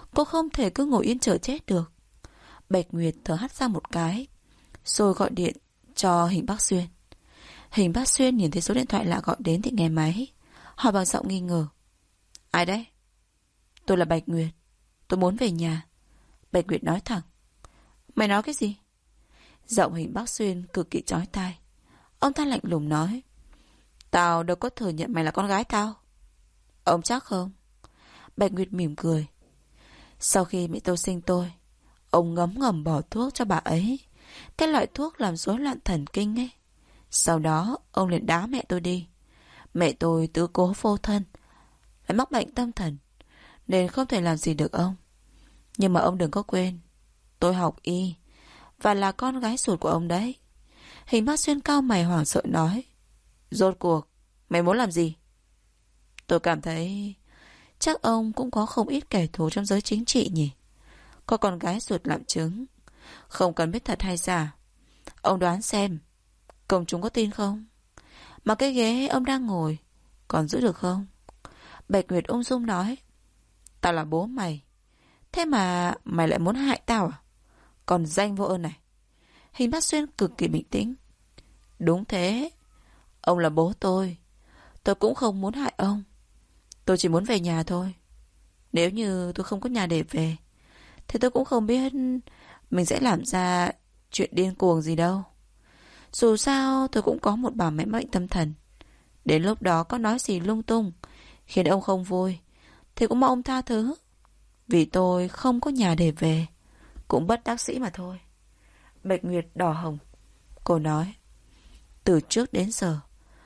Cô không thể cứ ngồi yên chờ chết được. Bạch Nguyệt thở hắt ra một cái, rồi gọi điện cho Hình Bắc Xuyên. Hình Bắc Xuyên nhìn thấy số điện thoại lạ gọi đến thì nghe máy, hỏi bằng giọng nghi ngờ. Ai đấy? Tôi là Bạch Nguyệt. Tôi muốn về nhà. Bạch Nguyệt nói thẳng. Mày nói cái gì? Giọng Hình Bắc Xuyên cực kỳ chói tai. Ông ta lạnh lùng nói. Tao đâu có thừa nhận mày là con gái tao. Ông chắc không? Bạch Nguyệt mỉm cười. Sau khi mẹ tôi sinh tôi, ông ngấm ngầm bỏ thuốc cho bà ấy. Cái loại thuốc làm rối loạn thần kinh ấy. Sau đó ông liền đá mẹ tôi đi. Mẹ tôi tứ cố vô thân, lại mắc bệnh tâm thần, nên không thể làm gì được ông. Nhưng mà ông đừng có quên, tôi học y và là con gái ruột của ông đấy. Hình Bắc Xuyên cao mày hoảng sợ nói. Rốt cuộc mày muốn làm gì? Tôi cảm thấy chắc ông cũng có không ít kẻ thù trong giới chính trị nhỉ. Có con gái ruột làm chứng, không cần biết thật hay giả. Ông đoán xem công chúng có tin không? Mà cái ghế ông đang ngồi còn giữ được không? Bạch Nguyệt ung dung nói. Tao là bố mày, thế mà mày lại muốn hại tao à? Còn danh vô ơn này. Hình Bắc Xuyên cực kỳ bình tĩnh. Đúng thế, ông là bố tôi cũng không muốn hại ông. Tôi chỉ muốn về nhà thôi. Nếu như tôi không có nhà để về thì tôi cũng không biết mình sẽ làm ra chuyện điên cuồng gì đâu. Dù sao tôi cũng có một bà mẹ bệnh tâm thần. Đến lúc đó có nói gì lung tung khiến ông không vui thì cũng mong ông tha thứ. Vì tôi không có nhà để về, cũng bất đắc dĩ mà thôi. Bạch Nguyệt đỏ hồng. Cô nói. Từ trước đến giờ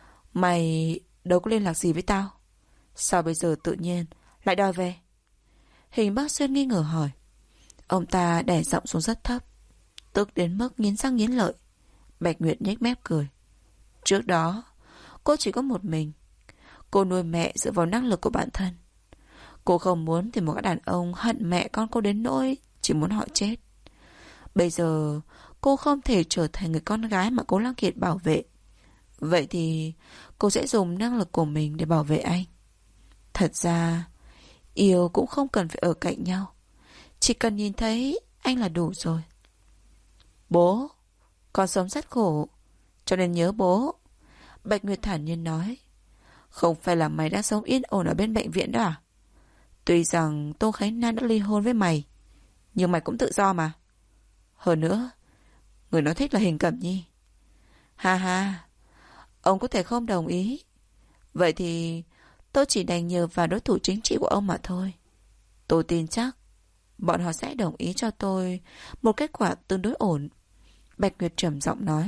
mày đâu có liên lạc gì với tao, sao bây giờ tự nhiên lại đòi về? Hình Bắc Xuyên nghi ngờ hỏi. Ông ta đè giọng xuống rất thấp, tức đến mức nghiến răng nghiến lợi. Bạch Nguyệt nhếch mép cười. Trước đó cô chỉ có một mình. Cô nuôi mẹ dựa vào năng lực của bản thân. Cô không muốn tìm một cái đàn ông hận mẹ con cô đến nỗi chỉ muốn họ chết. Bây giờ cô không thể trở thành người con gái mà Cố Lăng Kiệt bảo vệ. Vậy thì cô sẽ dùng năng lực của mình để bảo vệ anh. Thật ra yêu cũng không cần phải ở cạnh nhau, chỉ cần nhìn thấy anh là đủ rồi. Bố, con sống rất khổ, cho nên nhớ bố. Bạch Nguyệt thản nhiên nói. Không phải là mày đang sống yên ổn ở bên bệnh viện đó à? Tuy rằng Tô Khánh Nam đã ly hôn với mày, nhưng mày cũng tự do mà. Hơn nữa, người nó thích là Hình Cẩm Nhi. Ha ha, ông có thể không đồng ý. Vậy thì tôi chỉ đành nhờ vào đối thủ chính trị của ông mà thôi. Tôi tin chắc bọn họ sẽ đồng ý cho tôi một kết quả tương đối ổn. Bạch Nguyệt trầm giọng nói.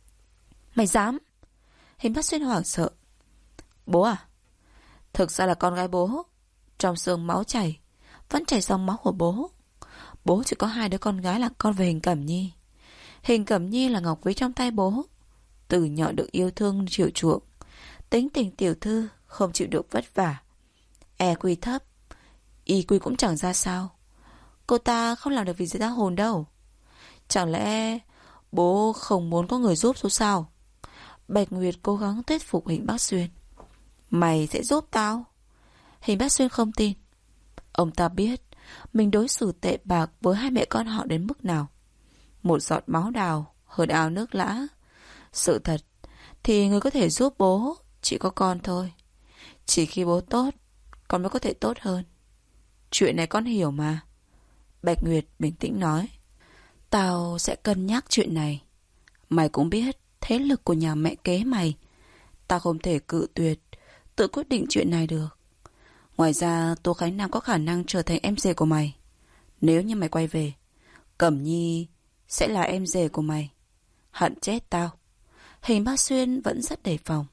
Mày dám? Hình Bắc Xuyên hoảng sợ. Bố à? Thực ra là con gái bố. Trong xương máu chảy, vẫn chảy dòng máu của bố. Bố chỉ có 2 đứa con gái là con về Hình Cẩm Nhi. Hình Cẩm Nhi là ngọc quý trong tay bố. Từ nhỏ được yêu thương chiều chuộng. Tính tình tiểu thư, không chịu được vất vả. EQ thấp, EQ cũng chẳng ra sao. Cô ta không làm được vì ra hồn đâu. Chẳng lẽ bố không muốn có người giúp số sao? Bạch Nguyệt cố gắng thuyết phục Hình Bắc Xuyên. Mày sẽ giúp tao? Hình Bắc Xuyên không tin. Ông ta biết mình đối xử tệ bạc với 2 mẹ con họ đến mức nào. Một giọt máu đào hơn ao nước lã. Sự thật thì người có thể giúp bố chỉ có con thôi. Chỉ khi bố tốt, con mới có thể tốt hơn. Chuyện này con hiểu mà. Bạch Nguyệt bình tĩnh nói. Tao sẽ cân nhắc chuyện này. Mày cũng biết thế lực của nhà mẹ kế mày. Tao không thể cự tuyệt, tự quyết định chuyện này được. Ngoài ra Tô Khánh Nam có khả năng trở thành em rể của mày. Nếu như mày quay về, Cẩm Nhi sẽ là em rể của mày. Hận chết tao. Hình Bắc Xuyên vẫn rất đề phòng.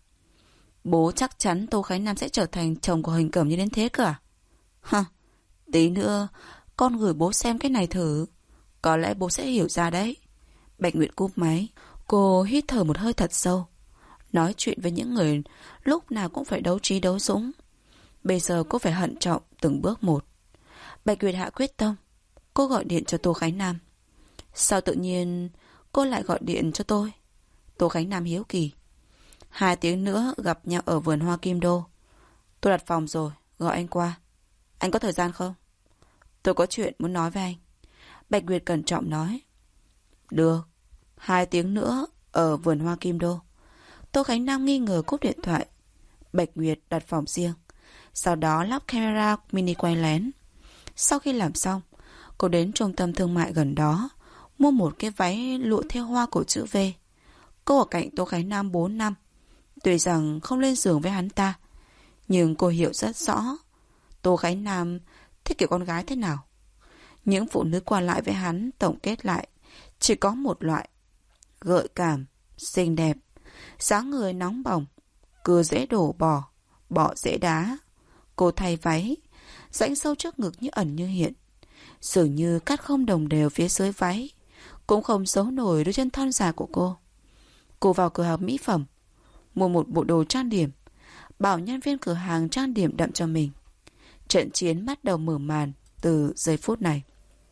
Bố chắc chắn Tô Khánh Nam sẽ trở thành chồng của Hình Cẩm Nhi đến thế cơ à? Hả? Tí nữa con gửi bố xem cái này thử. Có lẽ bố sẽ hiểu ra đấy. Bạch Nguyệt cúp máy. Cô hít thở một hơi thật sâu. Nói chuyện với những người lúc nào cũng phải đấu trí đấu dũng. Bây giờ cô phải hận trọng từng bước một. Bạch Nguyệt hạ quyết tâm. Cô gọi điện cho Tô Khánh Nam. Sao tự nhiên cô lại gọi điện cho tôi? Tô Khánh Nam hiếu kỳ. 2 tiếng nữa gặp nhau ở vườn hoa Kim Đô. Tôi đặt phòng rồi, gọi anh qua. Anh có thời gian không? Tôi có chuyện muốn nói với anh. Bạch Nguyệt cẩn trọng nói. Được, 2 tiếng nữa ở vườn hoa Kim Đô. Tô Khánh Nam nghi ngờ cúp điện thoại. Bạch Nguyệt đặt phòng riêng, sau đó lắp camera mini quay lén. Sau khi làm xong, cô đến trung tâm thương mại gần đó, mua một cái váy lụa theo hoa cổ chữ V. Cô ở cạnh Tô Khánh Nam 4 năm. Tuy rằng không lên giường với hắn ta, nhưng cô hiểu rất rõ Tô Khánh Nam thích kiểu con gái thế nào. Những phụ nữ qua lại với hắn tổng kết lại chỉ có một loại: gợi cảm, xinh đẹp, dáng người nóng bỏng, cưa dễ đổ bỏ, bỏ dễ đá. Cô thay váy, rãnh sâu trước ngực như ẩn như hiện, dường như cắt không đồng đều phía dưới váy, cũng không giấu nổi đôi chân thon dài của cô. Cô vào cửa hàng mỹ phẩm, mua một bộ đồ trang điểm, bảo nhân viên cửa hàng trang điểm đậm cho mình. Trận chiến bắt đầu mở màn từ giây phút này.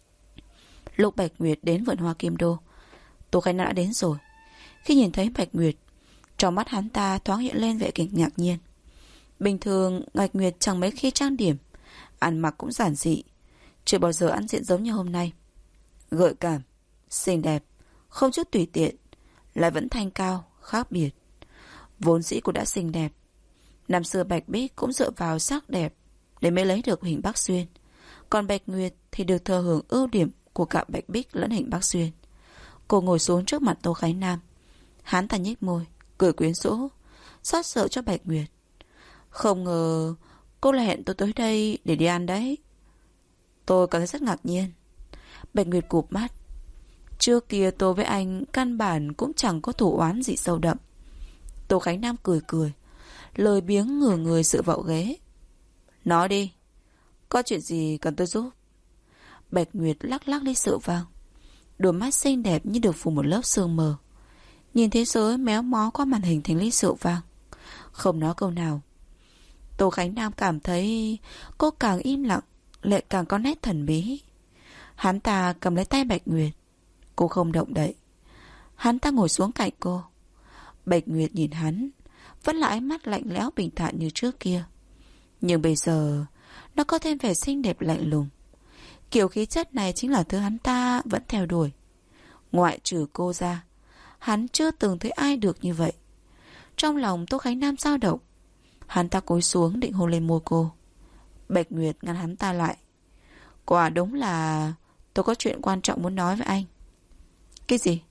Lúc Bạch Nguyệt đến vườn hoa Kim Đô, Tô Khánh Nam đã đến rồi. Khi nhìn thấy Bạch Nguyệt, trong mắt hắn ta thoáng hiện lên vẻ kinh ngạc nhiên. Bình thường Bạch Nguyệt chẳng mấy khi trang điểm, ăn mặc cũng giản dị, chưa bao giờ ăn diện giống như hôm nay. Gợi cảm, xinh đẹp, không chút tùy tiện, lại vẫn thanh cao, khác biệt. Vốn dĩ cô đã xinh đẹp. Năm xưa Bạch Bích cũng dựa vào sắc đẹp để mới lấy được hình Bắc Xuyên. Còn Bạch Nguyệt thì được thừa hưởng ưu điểm của cả Bạch Bích lẫn hình Bắc Xuyên. Cô ngồi xuống trước mặt Tô Khánh Nam. Hắn ta nhếch môi, cười quyến rũ, xót sợ cho Bạch Nguyệt. Không ngờ cô lại hẹn tôi tới đây để đi ăn đấy. Tôi cảm thấy rất ngạc nhiên. Bạch Nguyệt cụp mắt. Trước kia tôi với anh căn bản cũng chẳng có thủ oán gì sâu đậm. Tô Khánh Nam cười cười, lười biếng ngửa người dựa vào ghế. Nói đi, có chuyện gì cần tôi giúp? Bạch Nguyệt lắc lắc ly rượu vang, đôi mắt xinh đẹp như được phủ một lớp sương mờ. Nhìn thế giới méo mó qua màn hình thành ly rượu vang, không nói câu nào. Tô Khánh Nam cảm thấy cô càng im lặng lại càng có nét thần bí. Hắn ta cầm lấy tay Bạch Nguyệt. Cô không động đậy. Hắn ta ngồi xuống cạnh cô. Bạch Nguyệt nhìn hắn, vẫn là ánh mắt lạnh lẽo bình thản như trước kia. Nhưng bây giờ nó có thêm vẻ xinh đẹp lạnh lùng. Kiểu khí chất này chính là thứ hắn ta vẫn theo đuổi. Ngoại trừ cô ra, hắn chưa từng thấy ai được như vậy. Trong lòng Tô Khánh Nam dao động. Hắn ta cúi xuống định hôn lên môi cô. Bạch Nguyệt ngăn hắn ta lại. Quả đúng là tôi có chuyện quan trọng muốn nói với anh. Cái gì?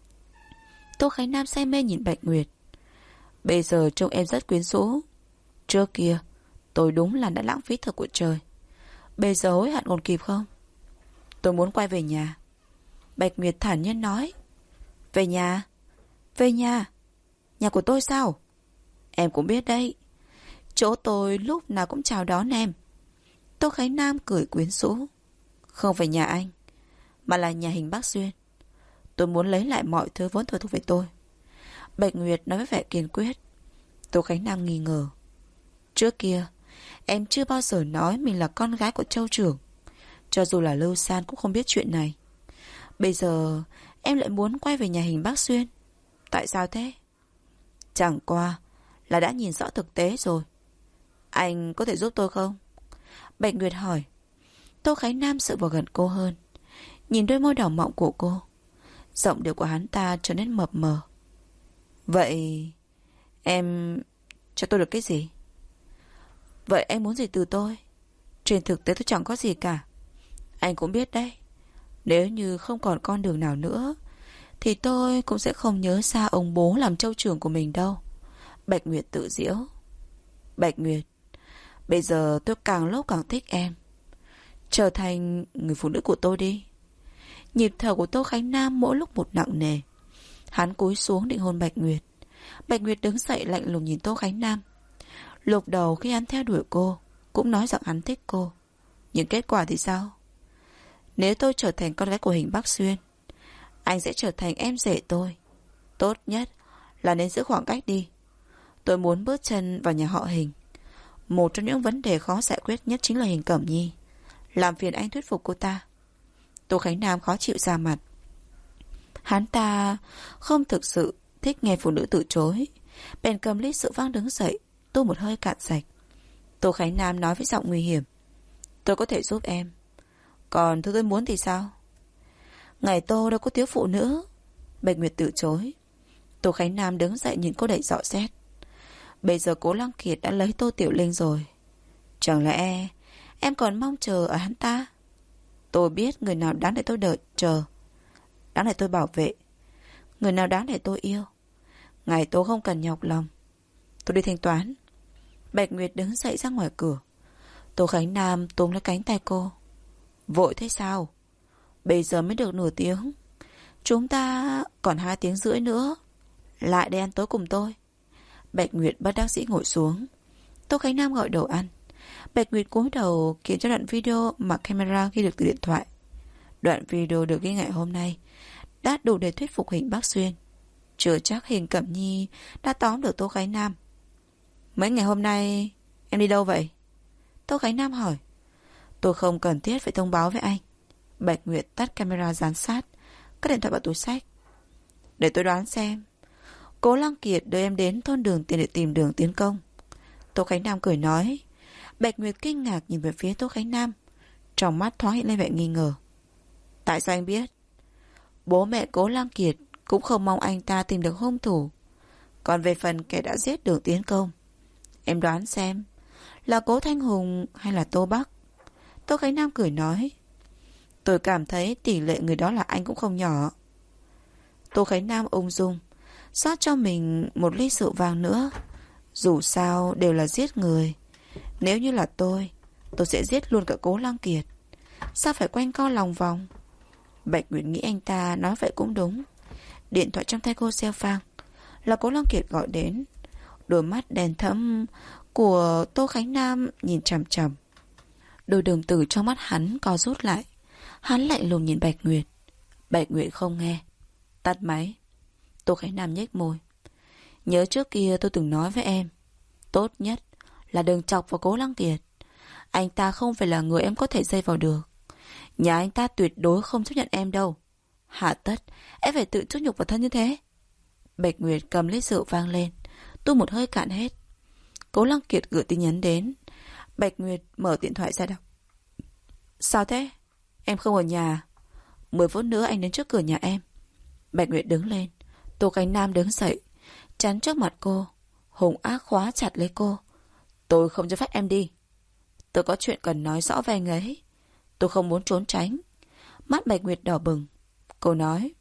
Tô Khánh Nam say mê nhìn Bạch Nguyệt. Bây giờ trông em rất quyến rũ. Trước kia tôi đúng là đã lãng phí thật của trời. Bây giờ hối hận còn kịp không? Tôi muốn quay về nhà. Bạch Nguyệt thản nhiên nói. Về nhà? Về nhà? Nhà của tôi sao? Em cũng biết đấy, chỗ tôi lúc nào cũng chào đón em. Tô Khánh Nam cười quyến rũ. Không phải nhà anh, mà là nhà hình Bắc Xuyên. Tôi muốn lấy lại mọi thứ vốn thuộc về tôi. Bạch Nguyệt nói với vẻ kiên quyết. Tô Khánh Nam nghi ngờ. Trước kia em chưa bao giờ nói mình là con gái của Châu trưởng. Cho dù là Lưu San cũng không biết chuyện này. Bây giờ em lại muốn quay về nhà hình Bắc Xuyên. Tại sao thế? Chẳng qua là đã nhìn rõ thực tế rồi. Anh có thể giúp tôi không? Bạch Nguyệt hỏi. Tô Khánh Nam dựa vào gần cô hơn, nhìn đôi môi đỏ mọng của cô. Giọng điệu của hắn ta trở nên mập mờ. Vậy em cho tôi được cái gì? Vậy anh muốn gì từ tôi? Trên thực tế tôi chẳng có gì cả. Anh cũng biết đấy, nếu như không còn con đường nào nữa thì tôi cũng sẽ không nhớ xa ông bố làm châu trưởng của mình đâu. Bạch Nguyệt tự giễu. Bạch Nguyệt, bây giờ tôi càng lúc càng thích em. Trở thành người phụ nữ của tôi đi. Nhịp thở của Tô Khánh Nam mỗi lúc một nặng nề. Hắn cúi xuống định hôn Bạch Nguyệt. Bạch Nguyệt đứng dậy lạnh lùng nhìn Tô Khánh Nam. Lúc đầu khi hắn theo đuổi cô cũng nói rằng hắn thích cô. Nhưng kết quả thì sao? Nếu tôi trở thành con gái của hình Bắc Xuyên, anh sẽ trở thành em rể tôi. Tốt nhất là nên giữ khoảng cách đi. Tôi muốn bước chân vào nhà họ Hình. Một trong những vấn đề khó giải quyết nhất chính là Hình Cẩm Nhi. Làm phiền anh thuyết phục cô ta. Tô Khánh Nam khó chịu ra mặt. Hắn ta không thực sự thích nghe phụ nữ từ chối. Bèn cầm ly rượu vang đứng dậy, tu một hơi cạn sạch. Tô Khánh Nam nói với giọng nguy hiểm. Tôi có thể giúp em. Còn thứ tôi muốn thì sao? Ngày Tô đâu có thiếu phụ nữ. Bạch Nguyệt từ chối. Tô Khánh Nam đứng dậy nhìn cô đầy dọ xét. Bây giờ Cố Lăng Kiệt đã lấy Tô Tiểu Linh rồi. Chẳng lẽ em còn mong chờ ở hắn ta? Tôi biết người nào đáng để tôi đợi chờ, đáng để tôi bảo vệ, người nào đáng để tôi yêu. Ngày Tô không cần nhọc lòng. Tôi đi thanh toán. Bạch Nguyệt đứng dậy ra ngoài cửa. Tô Khánh Nam túm lấy cánh tay cô. Vội thế sao? Bây giờ mới được nửa tiếng. Chúng ta còn 2 tiếng rưỡi nữa. Lại đây ăn tối cùng tôi. Bạch Nguyệt bất đắc dĩ ngồi xuống. Tô Khánh Nam gọi đồ ăn. Bạch Nguyệt cúi đầu kiểm tra đoạn video mà camera ghi được từ điện thoại. Đoạn video được ghi ngày hôm nay đã đủ để thuyết phục Hình Bắc Xuyên. Chưa chắc Hình Cẩm Nhi đã tóm được Tô Khánh Nam. Mấy ngày hôm nay em đi đâu vậy? Tô Khánh Nam hỏi. Tôi không cần thiết phải thông báo với anh. Bạch Nguyệt tắt camera giám sát, cất điện thoại vào túi xách. Để tôi đoán xem. Cố Lăng Kiệt đưa em đến thôn Đường Tiền để tìm Đường Tiến Công. Tô Khánh Nam cười nói. Bạch Nguyệt kinh ngạc nhìn về phía Tô Khánh Nam, trong mắt thoáng hiện lên vẻ nghi ngờ. Tại sao anh biết? Bố mẹ Cố Lăng Kiệt cũng không mong anh ta tìm được hung thủ. Còn về phần kẻ đã giết Đường Tiến Công, em đoán xem là Cố Thanh Hùng hay là Tô Bắc? Tô Khánh Nam cười nói. Tôi cảm thấy tỷ lệ người đó là anh cũng không nhỏ. Tô Khánh Nam ung dung rót cho mình một ly rượu vang nữa. Dù sao đều là giết người. Nếu như là tôi sẽ giết luôn cả Cố Lăng Kiệt. Sao phải quanh co lòng vòng? Bạch Nguyệt nghĩ anh ta nói vậy cũng đúng. Điện thoại trong tay cô reo vang. Là Cố Lăng Kiệt gọi đến. Đôi mắt đèn thẫm của Tô Khánh Nam nhìn chằm chằm. Đôi đồng tử trong mắt hắn co rút lại. Hắn lạnh lùng nhìn Bạch Nguyệt. Bạch Nguyệt không nghe. Tắt máy. Tô Khánh Nam nhếch môi. Nhớ trước kia tôi từng nói với em, tốt nhất là đừng chọc vào Cố Lăng Kiệt. Anh ta không phải là người em có thể dây vào được. Nhà anh ta tuyệt đối không chấp nhận em đâu. Hạ tất em phải tự chuốc nhục vào thân như thế? Bạch Nguyệt cầm lấy rượu vang lên, tu một hơi cạn hết. Cố Lăng Kiệt gửi tin nhắn đến. Bạch Nguyệt mở điện thoại ra đọc. Sao thế? Em không ở nhà. 10 phút nữa anh đến trước cửa nhà em. Bạch Nguyệt đứng lên. Tô Khánh Nam đứng dậy, chắn trước mặt cô, hung ác khóa chặt lấy cô. Tôi không cho phép em đi. Tôi có chuyện cần nói rõ với anh ấy. Tôi không muốn trốn tránh. Mắt Bạch Nguyệt đỏ bừng. Cô nói.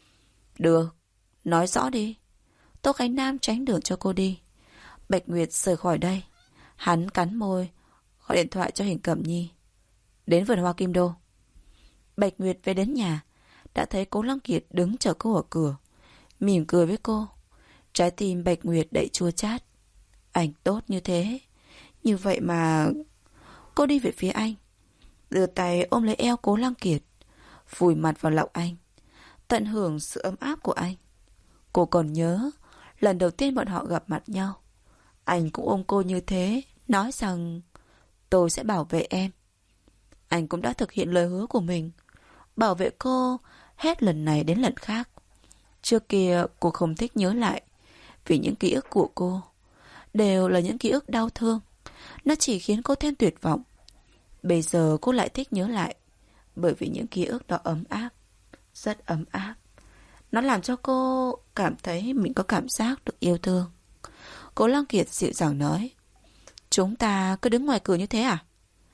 Được, nói rõ đi. Tô Khánh Nam tránh đường cho cô đi. Bạch Nguyệt rời khỏi đây. Hắn cắn môi, gọi điện thoại cho Hình Cẩm Nhi. Đến vườn hoa Kim Đô. Bạch Nguyệt về đến nhà, đã thấy Cố Lăng Kiệt đứng chờ cô ở cửa, mỉm cười với cô. Trái tim Bạch Nguyệt đẩy chua chát. Anh tốt như thế, như vậy mà... Cô đi về phía anh, đưa tay ôm lấy eo Cố Lăng Kiệt, vùi mặt vào lòng anh, tận hưởng sự ấm áp của anh. Cô còn nhớ lần đầu tiên bọn họ gặp mặt nhau, anh cũng ôm cô như thế, nói rằng tôi sẽ bảo vệ em. Anh cũng đã thực hiện lời hứa của mình, bảo vệ cô hết lần này đến lần khác. Trước kia cô không thích nhớ lại, vì những ký ức của cô đều là những ký ức đau thương. Nó chỉ khiến cô thêm tuyệt vọng. Bây giờ cô lại thích nhớ lại, bởi vì những ký ức đó ấm áp, rất ấm áp. Nó làm cho cô cảm thấy mình có cảm giác được yêu thương. Cố Lăng Kiệt dịu dàng nói. Chúng ta cứ đứng ngoài cửa như thế à?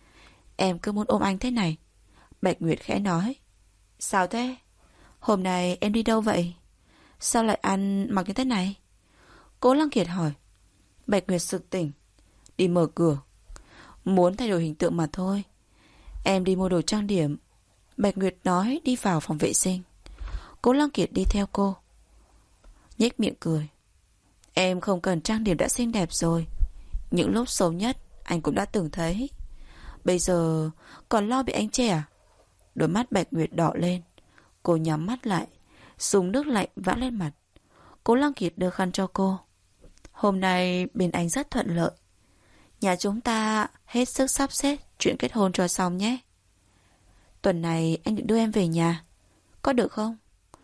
Em cứ muốn ôm anh thế này. Bạch Nguyệt khẽ nói. Sao thế? Hôm nay em đi đâu vậy? Sao lại ăn mặc như thế này? Cố Lăng Kiệt hỏi. Bạch Nguyệt sực tỉnh, đi mở cửa. Muốn thay đổi hình tượng mà thôi. Em đi mua đồ trang điểm. Bạch Nguyệt nói đi vào phòng vệ sinh. Cố Lăng Kiệt đi theo cô, nhếch miệng cười. Em không cần trang điểm đã xinh đẹp rồi. Những lúc xấu nhất anh cũng đã từng thấy. Bây giờ còn lo bị anh chê à? Đôi mắt Bạch Nguyệt đỏ lên. Cô nhắm mắt lại, dùng nước lạnh vã lên mặt. Cố Lăng Kiệt đưa khăn cho cô. Hôm nay bên anh rất thuận lợi. Nhà chúng ta hết sức sắp xếp chuyện kết hôn cho xong nhé. Tuần này anh định đưa em về nhà, có được không?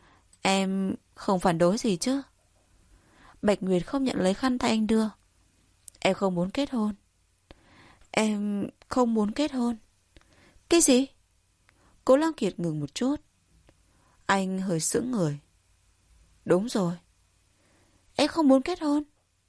Em không phản đối gì chứ? Bạch Nguyệt không nhận lấy khăn tay anh đưa. Em không muốn kết hôn. Em không muốn kết hôn. Cái gì? Cố Lăng Kiệt ngừng một chút. Anh hơi sững người. Đúng rồi. Em không muốn kết hôn.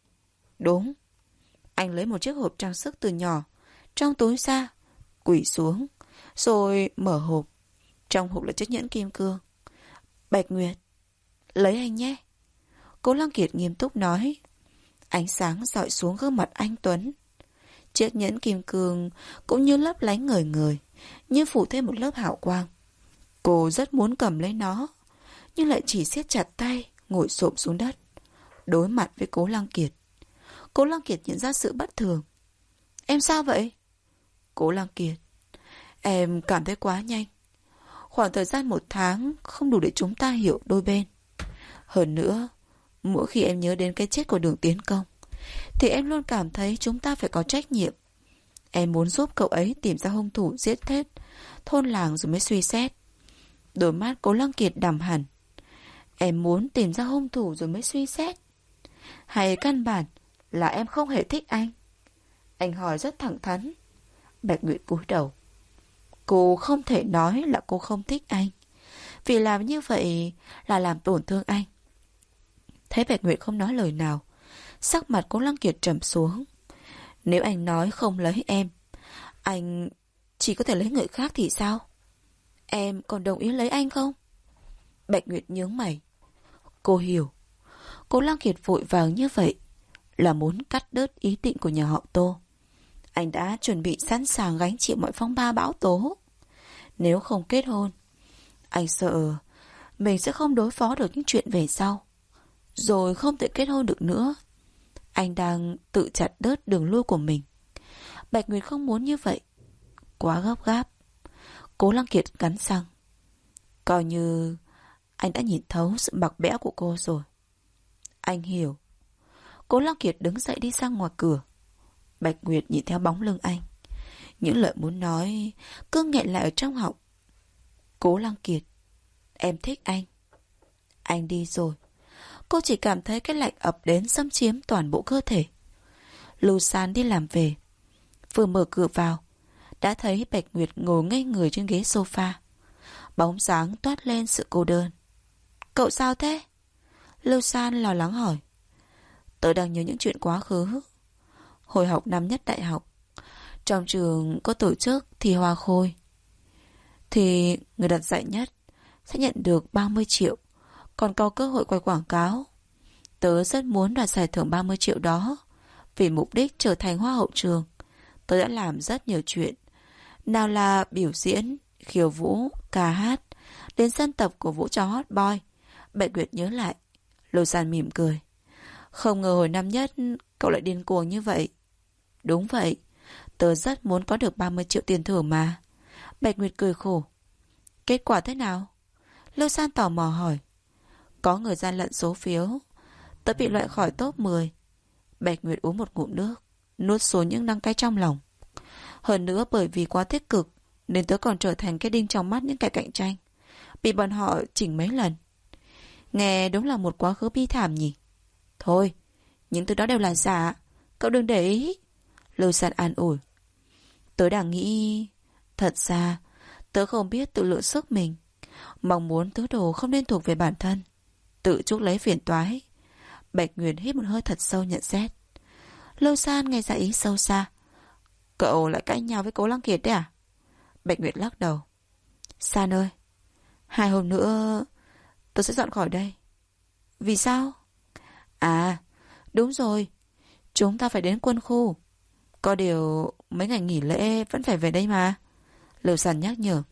Đúng. Anh lấy một chiếc hộp trang sức từ nhỏ trong túi ra, quỳ xuống, rồi mở hộp. Trong hộp là chiếc nhẫn kim cương. Bạch Nguyệt, lấy anh nhé. Cố Lăng Kiệt nghiêm túc nói. Ánh sáng dọi xuống gương mặt anh Tuấn. Chiếc nhẫn kim cương cũng như lấp lánh ngời ngời, như phủ thêm một lớp hào quang. Cô rất muốn cầm lấy nó, nhưng lại chỉ siết chặt tay, ngồi xổm xuống đất, đối mặt với Cố Lăng Kiệt. Cố Lăng Kiệt nhận ra sự bất thường. Em sao vậy? Cố Lăng Kiệt, em cảm thấy quá nhanh. Khoảng thời gian 1 tháng không đủ để chúng ta hiểu đôi bên. Hơn nữa, mỗi khi em nhớ đến cái chết của Đường Tiến Công, thì em luôn cảm thấy chúng ta phải có trách nhiệm. Em muốn giúp cậu ấy tìm ra hung thủ giết hết thôn làng rồi mới suy xét. Đôi mắt Cố Lăng Kiệt đằm hẳn. Em muốn tìm ra hung thủ rồi mới suy xét? Hay căn bản là em không hề thích anh? Anh hỏi rất thẳng thắn. Bạch Nguyệt cúi đầu. Cô không thể nói là cô không thích anh, vì làm như vậy là làm tổn thương anh. Thấy Bạch Nguyệt không nói lời nào, sắc mặt Cố Lăng Kiệt trầm xuống. Nếu anh nói không lấy em, anh chỉ có thể lấy người khác thì sao? Em còn đồng ý lấy anh không? Bạch Nguyệt nhướng mày. Cô hiểu. Cố Lăng Kiệt vội vàng như vậy là muốn cắt đứt ý định của nhà họ Tô. Anh đã chuẩn bị sẵn sàng gánh chịu mọi phong ba bão tố. Nếu không kết hôn, anh sợ mình sẽ không đối phó được những chuyện về sau, rồi không thể kết hôn được nữa. Anh đang tự chặt đứt đường lui của mình. Bạch Nguyệt không muốn như vậy. Quá gấp gáp. Cố Lăng Kiệt cắn răng. Coi như anh đã nhìn thấu sự bạc bẽo của cô rồi. Anh hiểu. Cố Lăng Kiệt đứng dậy đi sang ngoài cửa. Bạch Nguyệt nhìn theo bóng lưng anh. Những lời muốn nói cứ nghẹn lại ở trong họng. Cố Lăng Kiệt, em thích anh. Anh đi rồi. Cô chỉ cảm thấy cái lạnh ập đến xâm chiếm toàn bộ cơ thể. Lưu San đi làm về. Vừa mở cửa vào, đã thấy Bạch Nguyệt ngồi ngây người trên ghế sofa. Bóng dáng toát lên sự cô đơn. Cậu sao thế? Lưu San lo lắng hỏi. Tớ đang nhớ những chuyện quá khứ. Hồi học năm nhất đại học, trong trường có tổ chức thi hoa khôi, thì người đạt giải nhất sẽ nhận được 30 triệu, còn có cơ hội quay quảng cáo. Tớ rất muốn đoạt giải thưởng 30 triệu đó. Vì mục đích trở thành hoa hậu trường, tớ đã làm rất nhiều chuyện. Nào là biểu diễn, khiêu vũ, ca hát, đến sân tập của vũ trò hot boy. Bạch Nguyệt nhớ lại. Lô San mỉm cười. Không ngờ hồi năm nhất cậu lại điên cuồng như vậy. Đúng vậy, tớ rất muốn có được 30 triệu tiền thưởng mà. Bạch Nguyệt cười khổ. Kết quả thế nào? Lô San tò mò hỏi. Có người gian lận số phiếu, tớ bị loại khỏi top 10. Bạch Nguyệt uống một ngụm nước, nuốt xuống những đắng cay trong lòng. Hơn nữa bởi vì quá tích cực, nên tớ còn trở thành cái đinh trong mắt những kẻ cạnh tranh, bị bọn họ chỉnh mấy lần. Nghe đúng là một quá khứ bi thảm nhỉ. Thôi, những thứ đó đều là giả, cậu đừng để ý. Lưu San an ủi. Tớ đang nghĩ, thật ra tớ không biết tự lượng sức mình. Mong muốn thứ đồ không nên thuộc về bản thân, tự chuốc lấy phiền toái. Bạch Nguyệt hít một hơi thật sâu nhận xét. Lưu San nghe ra ý sâu xa. Cậu lại cãi nhau với Cố Lăng Kiệt đấy à? Bạch Nguyệt lắc đầu. San ơi, 2 hôm nữa tớ sẽ dọn khỏi đây. Vì sao? À, đúng rồi, chúng ta phải đến quân khu. Có điều mấy ngày nghỉ lễ vẫn phải về đây mà. Lưu San nhắc nhở.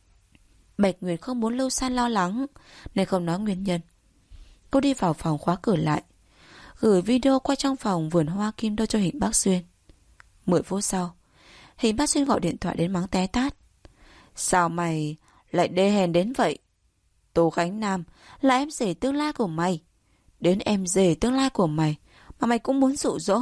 Bạch Nguyệt không muốn Lưu San lo lắng, nên không nói nguyên nhân. Cô đi vào phòng khóa cửa lại, gửi video qua trong phòng vườn hoa kim đô cho Hình Bác Xuyên. 10 phút sau, Hình Bác Xuyên gọi điện thoại đến mắng té tát. Sao mày lại đê hèn đến vậy? Tô Khánh Nam là em rể tương lai của mày. Đến em rể tương lai của mày mà mày cũng muốn dụ dỗ.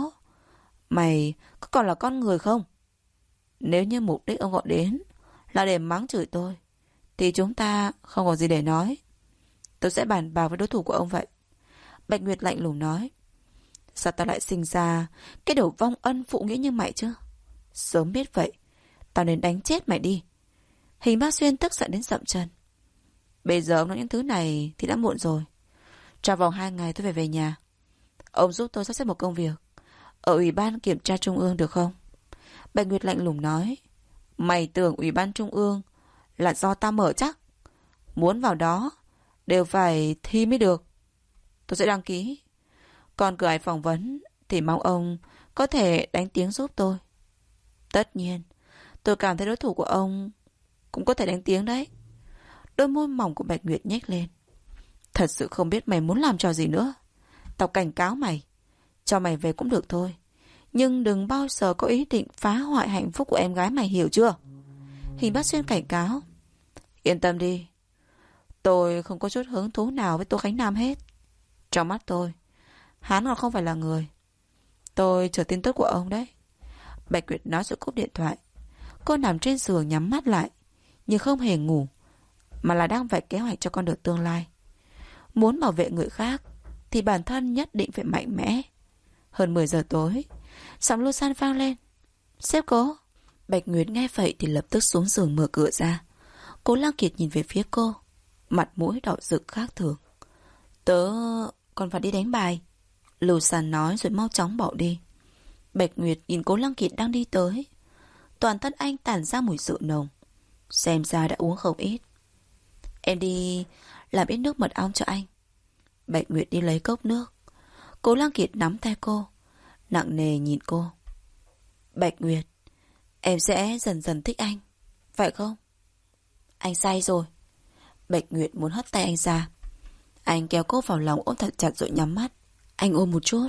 Mày có còn là con người không? Nếu như mục đích ông gọi đến là để mắng chửi tôi, thì chúng ta không có gì để nói. Tôi sẽ bàn bạc với đối thủ của ông vậy. Bạch Nguyệt lạnh lùng nói. Sao tao lại sinh ra cái đầu vong ân phụ nghĩa như mày chứ? Sớm biết vậy, tao nên đánh chết mày đi. Hình Bác Xuyên tức giận đến dậm chân. Bây giờ ông nói những thứ này thì đã muộn rồi. Trong vòng 2 ngày tôi phải về nhà. Ông giúp tôi sắp xếp một công việc ở Ủy ban Kiểm tra Trung ương được không? Bạch Nguyệt lạnh lùng nói. Mày tưởng Ủy ban Trung ương là do ta mở chắc? Muốn vào đó đều phải thi mới được. Tôi sẽ đăng ký. Còn cửa ai phỏng vấn thì mong ông có thể đánh tiếng giúp tôi. Tất nhiên, tôi cảm thấy đối thủ của ông cũng có thể đánh tiếng đấy. Đôi môi mỏng của Bạch Nguyệt nhếch lên. Thật sự không biết mày muốn làm trò gì nữa. Tao cảnh cáo mày. Cho mày về cũng được thôi. Nhưng đừng bao giờ có ý định phá hoại hạnh phúc của em gái mày, hiểu chưa? Hình Bác Xuyên cảnh cáo. Yên tâm đi. Tôi không có chút hứng thú nào với Tô Khánh Nam hết. Trong mắt tôi, hắn còn không phải là người. Tôi chờ tin tức của ông đấy. Bạch Nguyệt nói rồi cúp điện thoại. Cô nằm trên giường nhắm mắt lại, nhưng không hề ngủ, mà là đang vạch kế hoạch cho con đường tương lai. Muốn bảo vệ người khác thì bản thân nhất định phải mạnh mẽ. Hơn 10 giờ tối, sóng lô san vang lên. Sếp cô. Bạch Nguyệt nghe vậy thì lập tức xuống giường mở cửa ra. Cố Lăng Kiệt nhìn về phía cô, mặt mũi đỏ rực khác thường. Tớ còn phải đi đánh bài, Lưu San nói rồi mau chóng bỏ đi. Bạch Nguyệt nhìn Cố Lăng Kiệt đang đi tới. Toàn thân anh tản ra mùi rượu nồng, xem ra đã uống không ít. Em đi làm ít nước mật ong cho anh. Bạch Nguyệt đi lấy cốc nước. Cố Lăng Kiệt nắm tay cô, nặng nề nhìn cô. Bạch Nguyệt, em sẽ dần dần thích anh, phải không? Anh say rồi. Bạch Nguyệt muốn hất tay anh ra. Anh kéo cô vào lòng ôm thật chặt rồi nhắm mắt. Anh ôm một chút.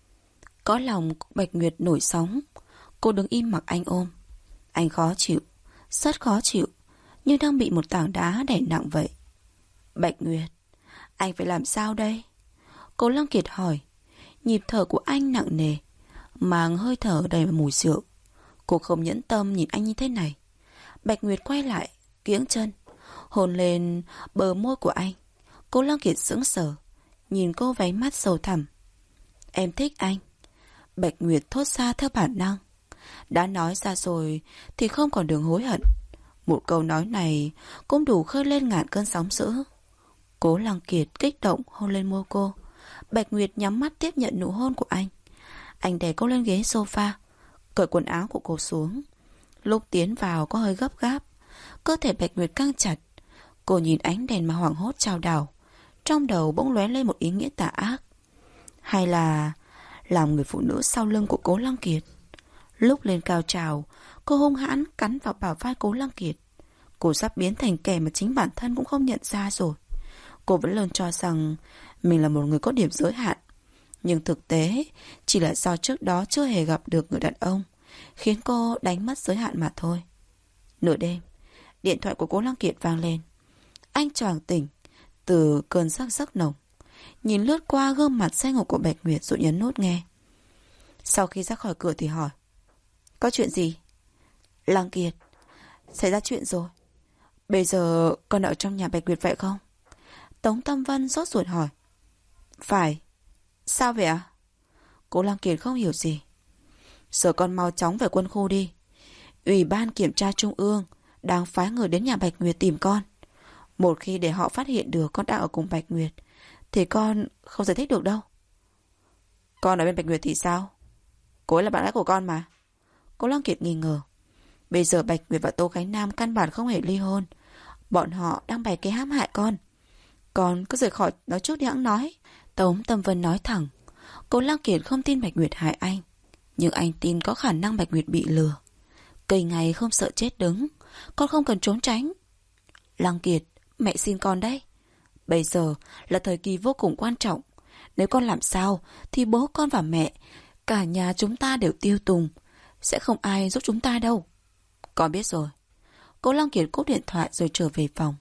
Có lòng Bạch Nguyệt nổi sóng. Cô đứng im mặc anh ôm. Anh khó chịu, rất khó chịu, như đang bị một tảng đá đè nặng vậy. Bạch Nguyệt, anh phải làm sao đây? Cố Lăng Kiệt hỏi. Nhịp thở của anh nặng nề, mang hơi thở đầy mùi rượu. Cô không nhẫn tâm nhìn anh như thế này. Bạch Nguyệt quay lại, kiễng chân, hôn lên bờ môi của anh. Cố Lăng Kiệt sững sờ, nhìn cô váy mắt sâu thẳm. Em thích anh. Bạch Nguyệt thốt ra theo bản năng. Đã nói ra rồi thì không còn đường hối hận. Một câu nói này cũng đủ khơi lên ngàn cơn sóng dữ. Cố Lăng Kiệt kích động hôn lên môi cô. Bạch Nguyệt nhắm mắt tiếp nhận nụ hôn của anh. Anh đè cô lên ghế sofa, cởi quần áo của cô xuống. Lúc tiến vào có hơi gấp gáp, cơ thể Bạch Nguyệt căng chặt. Cô nhìn ánh đèn mà hoảng hốt chao đảo. Trong đầu bỗng lóe lên một ý nghĩa tà ác. Hay là làm người phụ nữ sau lưng của Cố Lăng Kiệt. Lúc lên cao trào, cô hung hãn cắn vào bả vai Cố Lăng Kiệt. Cô sắp biến thành kẻ mà chính bản thân cũng không nhận ra rồi. Cô vẫn luôn cho rằng mình là một người có điểm giới hạn. Nhưng thực tế chỉ là do trước đó chưa hề gặp được người đàn ông, khiến cô đánh mất giới hạn mà thôi. Nửa đêm, điện thoại của Cố Lăng Kiệt vang lên. Anh choàng tỉnh từ cơn giấc nồng, nhìn lướt qua gương mặt say ngủ của Bạch Nguyệt rồi nhấn nút nghe. Sau khi ra khỏi cửa thì hỏi. Có chuyện gì? Lăng Kiệt, xảy ra chuyện rồi. Bây giờ con ở trong nhà Bạch Nguyệt vậy không? Tống Tâm Vân sốt ruột hỏi. Phải. Sao vậy ạ? Cố Lăng Kiệt không hiểu gì. Giờ con mau chóng về quân khu đi. Ủy ban Kiểm tra Trung ương đang phái người đến nhà Bạch Nguyệt tìm con. Một khi để họ phát hiện được con đang ở cùng Bạch Nguyệt thì con không giải thích được đâu. Con ở bên Bạch Nguyệt thì sao? Cô ấy là bạn gái của con mà. Cố Lăng Kiệt nghi ngờ. Bây giờ Bạch Nguyệt và Tô Khánh Nam căn bản không hề ly hôn. Bọn họ đang bày kế hãm hại con. Con cứ rời khỏi nói trước đi hẵng nói. Tống Tâm Vân nói thẳng. Cố Lăng Kiệt không tin Bạch Nguyệt hại anh, nhưng anh tin có khả năng Bạch Nguyệt bị lừa. Cây ngày không sợ chết đứng, con không cần trốn tránh. Lăng Kiệt, mẹ xin con đấy. Bây giờ là thời kỳ vô cùng quan trọng. Nếu con làm sao thì bố con và mẹ, cả nhà chúng ta đều tiêu tùng. Sẽ không ai giúp chúng ta đâu. Con biết rồi. Cố Lăng Kiệt cúp điện thoại rồi trở về phòng.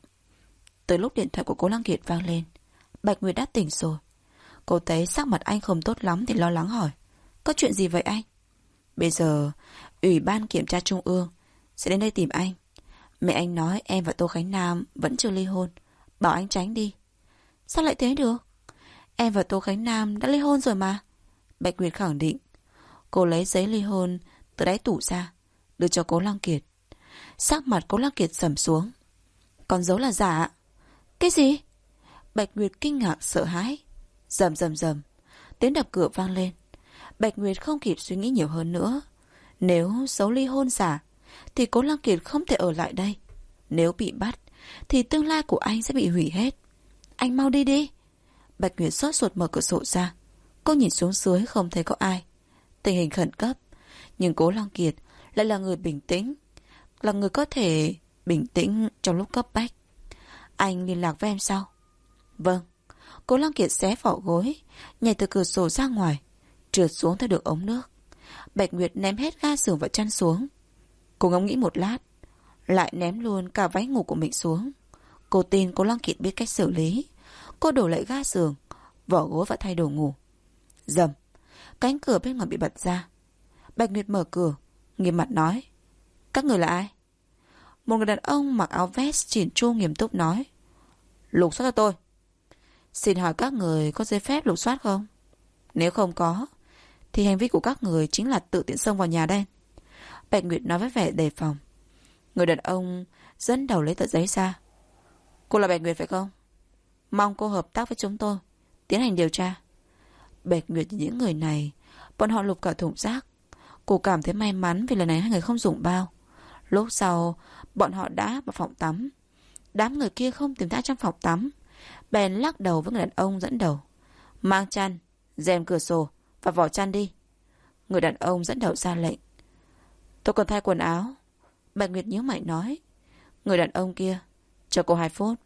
Từ lúc điện thoại của Cố Lăng Kiệt vang lên, Bạch Nguyệt đã tỉnh rồi. Cô thấy sắc mặt anh không tốt lắm thì lo lắng hỏi. Có chuyện gì vậy anh? Bây giờ Ủy ban Kiểm tra Trung ương sẽ đến đây tìm anh. Mẹ anh nói em và Tô Khánh Nam vẫn chưa ly hôn, bảo anh tránh đi. Sao lại thế được? Em và Tô Khánh Nam đã ly hôn rồi mà. Bạch Nguyệt khẳng định. Cô lấy giấy ly hôn từ đáy tủ ra, đưa cho Cố Lăng Kiệt. Sắc mặt Cố Lăng Kiệt sầm xuống. Con dấu là giả. Cái gì? Bạch Nguyệt kinh ngạc sợ hãi. Rầm rầm rầm, tiếng đập cửa vang lên. Bạch Nguyệt không kịp suy nghĩ nhiều hơn nữa. Nếu dấu ly hôn giả thì Cố Lăng Kiệt không thể ở lại đây. Nếu bị bắt thì tương lai của anh sẽ bị hủy hết. Anh mau đi đi. Bạch Nguyệt sốt ruột mở cửa sổ ra. Cô nhìn xuống dưới không thấy có ai. Tình hình khẩn cấp. Nhưng Cố Lăng Kiệt lại là người bình tĩnh, là người có thể bình tĩnh trong lúc cấp bách. Anh liên lạc với em sau. Vâng. Cố Lăng Kiệt xé vỏ gối, nhảy từ cửa sổ ra ngoài, trượt xuống theo đường ống nước. Bạch Nguyệt ném hết ga giường và chăn xuống. Cô ngẫm nghĩ một lát, lại ném luôn cả váy ngủ của mình xuống. Cô tin Cố Lăng Kiệt biết cách xử lý. Cô đổ lại ga giường, vỏ gối và thay đồ ngủ. Rầm, cánh cửa bên ngoài bị bật ra. Bạch Nguyệt mở cửa, nghiêm mặt nói: Các người là ai? Một người đàn ông mặc áo vest chỉn chu nghiêm túc nói: Lục soát cho tôi. Xin hỏi các người có giấy phép lục soát không? Nếu không có thì hành vi của các người chính là tự tiện xông vào nhà đây. Bạch Nguyệt nói với vẻ đề phòng. Người đàn ông dẫn đầu lấy tờ giấy ra. Cô là Bạch Nguyệt phải không? Mong cô hợp tác với chúng tôi tiến hành điều tra. Bạch Nguyệt nhìn những người này, bọn họ lục cả thùng rác. Cô cảm thấy may mắn vì lần này hai người không dùng bao. Lúc sau bọn họ đã vào phòng tắm. Đám người kia không tìm thấy trong phòng tắm, bèn lắc đầu với người đàn ông dẫn đầu. Mang chăn, rèm cửa sổ và vỏ chăn đi. Người đàn ông dẫn đầu ra lệnh. Tôi còn thay quần áo. Bạch Nguyệt nhíu mày nói. Người đàn ông kia: Cho cô 2 phút.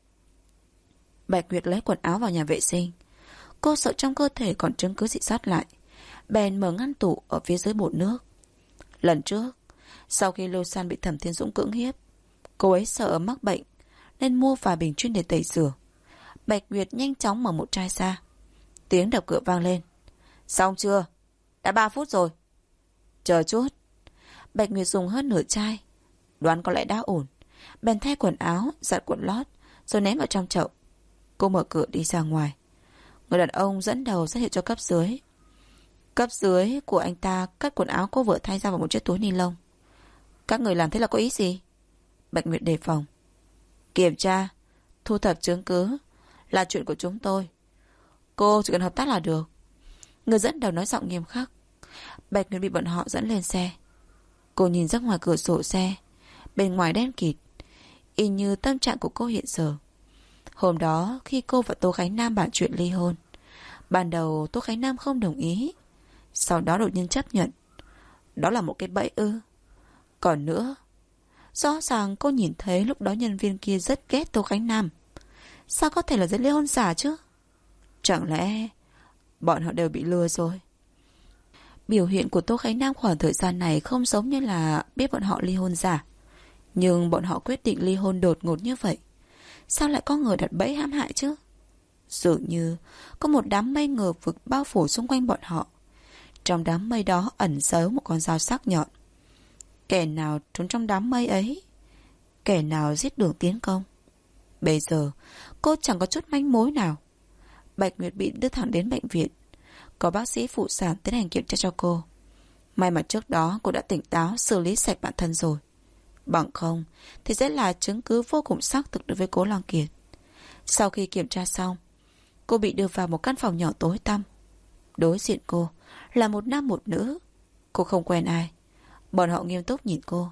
Bạch Nguyệt lấy quần áo vào nhà vệ sinh. Cô sợ trong cơ thể còn chứng cứ gì sót lại, bèn mở ngăn tủ ở phía dưới bồn nước. Lần trước, sau khi Lô San bị Thẩm Thiên Dũng cưỡng hiếp, cô ấy sợ mắc bệnh nên mua vài bình chuyên để tẩy rửa. Bạch Nguyệt nhanh chóng mở một chai ra. Tiếng đập cửa vang lên. Xong chưa? Đã 3 phút rồi. Chờ chút. Bạch Nguyệt dùng hơn nửa chai, đoán có lẽ đã ổn, bèn thay quần áo, giặt quần lót rồi ném vào trong chậu. Cô mở cửa đi ra ngoài. Người đàn ông dẫn đầu giới thiệu cho cấp dưới. Cấp dưới của anh ta cất quần áo cô vừa thay ra vào một chiếc túi ni lông. Các người làm thế là có ý gì? Bạch Nguyệt đề phòng. Kiểm tra, thu thập chứng cứ là chuyện của chúng tôi. Cô chỉ cần hợp tác là được. Người dẫn đầu nói giọng nghiêm khắc. Bạch Nguyệt bị bọn họ dẫn lên xe. Cô nhìn ra ngoài cửa sổ xe. Bên ngoài đen kịt, y như tâm trạng của cô hiện giờ. Hôm đó khi cô và Tô Khánh Nam bàn chuyện ly hôn, ban đầu Tô Khánh Nam không đồng ý, sau đó đột nhiên chấp nhận. Đó là một cái bẫy ư? Còn nữa, rõ ràng cô nhìn thấy lúc đó nhân viên kia rất ghét Tô Khánh Nam. Sao có thể là giấy ly hôn giả chứ? Chẳng lẽ bọn họ đều bị lừa rồi? Biểu hiện của Tô Khánh Nam khoảng thời gian này không giống như là biết bọn họ ly hôn giả. Nhưng bọn họ quyết định ly hôn đột ngột như vậy, sao lại có người đặt bẫy hãm hại chứ? Dường như có một đám mây ngờ vực bao phủ xung quanh bọn họ. Trong đám mây đó ẩn giấu một con dao sắc nhọn. Kẻ nào trốn trong đám mây ấy? Kẻ nào giết Đường tiến công? Bây giờ cô chẳng có chút manh mối nào. Bạch Nguyệt bị đưa thẳng đến bệnh viện. Có bác sĩ phụ sản tiến hành kiểm tra cho cô. May mà trước đó cô đã tỉnh táo xử lý sạch bản thân rồi. Bằng không thì sẽ là chứng cứ vô cùng xác thực đối với Cố Lăng Kiệt. Sau khi kiểm tra xong, cô bị đưa vào một căn phòng nhỏ tối tăm. Đối diện cô là một nam một nữ. Cô không quen ai. Bọn họ nghiêm túc nhìn cô.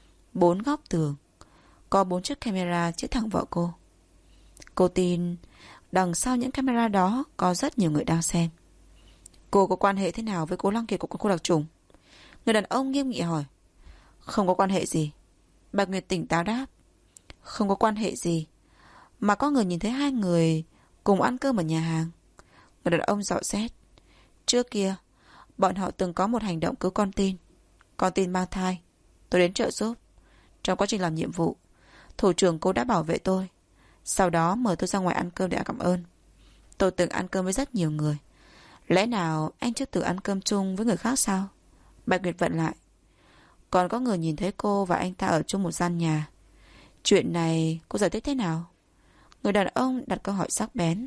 4 góc tường có 4 chiếc camera chiếu thẳng vào cô. Cô tin đằng sau những camera đó có rất nhiều người đang xem. Cô có quan hệ thế nào với Cố Lăng Kiệt của cô đặc trùng? Người đàn ông nghiêm nghị hỏi. Không có quan hệ gì. Bạch Nguyệt tỉnh táo đáp. Không có quan hệ gì, mà có người nhìn thấy 2 người cùng ăn cơm ở nhà hàng. Người đàn ông dò xét. Trước kia bọn họ từng có một hành động cứu con tin. Con tin mang thai. Tôi đến trợ giúp. Trong quá trình làm nhiệm vụ, thủ trưởng cô đã bảo vệ tôi. Sau đó mời tôi ra ngoài ăn cơm để cảm ơn. Tôi từng ăn cơm với rất nhiều người. Lẽ nào anh chưa từng ăn cơm chung với người khác sao? Bạch Nguyệt vận lại. Còn có người nhìn thấy cô và anh ta ở chung một gian nhà. Chuyện này cô giải thích thế nào? Người đàn ông đặt câu hỏi sắc bén.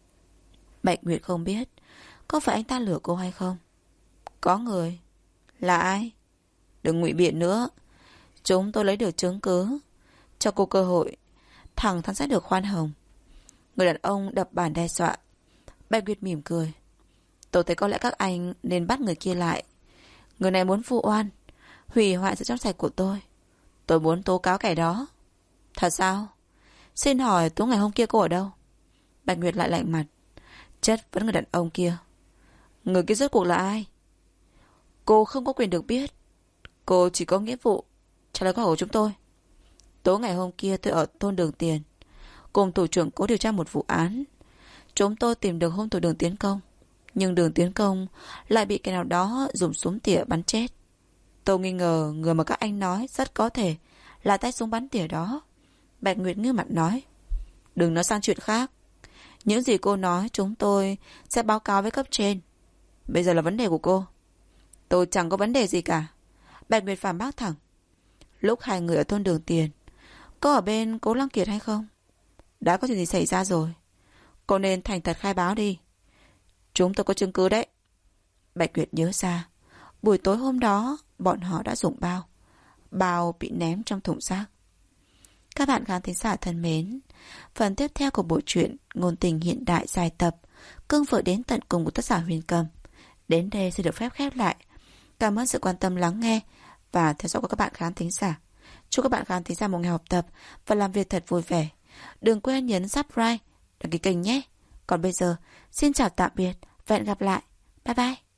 Bạch Nguyệt không biết có phải anh ta lừa cô hay không. Có người. Là ai? Đừng ngụy biện nữa. Chúng tôi lấy được chứng cứ, cho cô cơ hội, thẳng thắn sẽ được khoan hồng. Người đàn ông đập bàn đe dọa. Bạch Nguyệt mỉm cười. Tôi thấy có lẽ các anh nên bắt người kia lại. Người này muốn vu oan, hủy hoại sự trong sạch của tôi. Tôi muốn tố cáo kẻ đó. Thật sao? Xin hỏi tối ngày hôm kia cô ở đâu? Bạch Nguyệt lại lạnh mặt, chất vấn người đàn ông kia. Người kia rốt cuộc là ai? Cô không có quyền được biết. Cô chỉ có nghĩa vụ trả lời câu hỏi của chúng tôi. Tối ngày hôm kia tôi ở thôn Đường Tiền, cùng thủ trưởng Cố điều tra một vụ án. Chúng tôi tìm được hung thủ Đường Tiến Công, nhưng Đường Tiến Công lại bị kẻ nào đó dùng súng tỉa bắn chết. Tôi nghi ngờ người mà các anh nói rất có thể là tay súng bắn tỉa đó. Bạch Nguyệt ngước mặt nói. Đừng nói sang chuyện khác. Những gì cô nói chúng tôi sẽ báo cáo với cấp trên. Bây giờ là vấn đề của cô. Tôi chẳng có vấn đề gì cả. Bạch Nguyệt phản bác thẳng. Lúc hai người ở thôn Đường Tiền, có ở bên Cố Lăng Kiệt hay không? Đã có chuyện gì xảy ra rồi. Cô nên thành thật khai báo đi. Chúng tôi có chứng cứ đấy. Bạch Nguyệt nhớ ra, buổi tối hôm đó bọn họ đã dùng bao. Bao bị ném trong thùng rác. Các bạn khán thính giả thân mến, phần tiếp theo của bộ truyện Ngôn tình hiện đại dài tập Cương vợ đến tận cùng của tác giả Huyền Cầm đến đây sẽ được phép khép lại. Cảm ơn sự quan tâm lắng nghe và theo dõi của các bạn khán thính giả. Chúc các bạn khán thính giả một ngày học tập và làm việc thật vui vẻ. Đừng quên nhấn subscribe, đăng ký kênh nhé. Còn bây giờ, xin chào tạm biệt và hẹn gặp lại. Bye bye.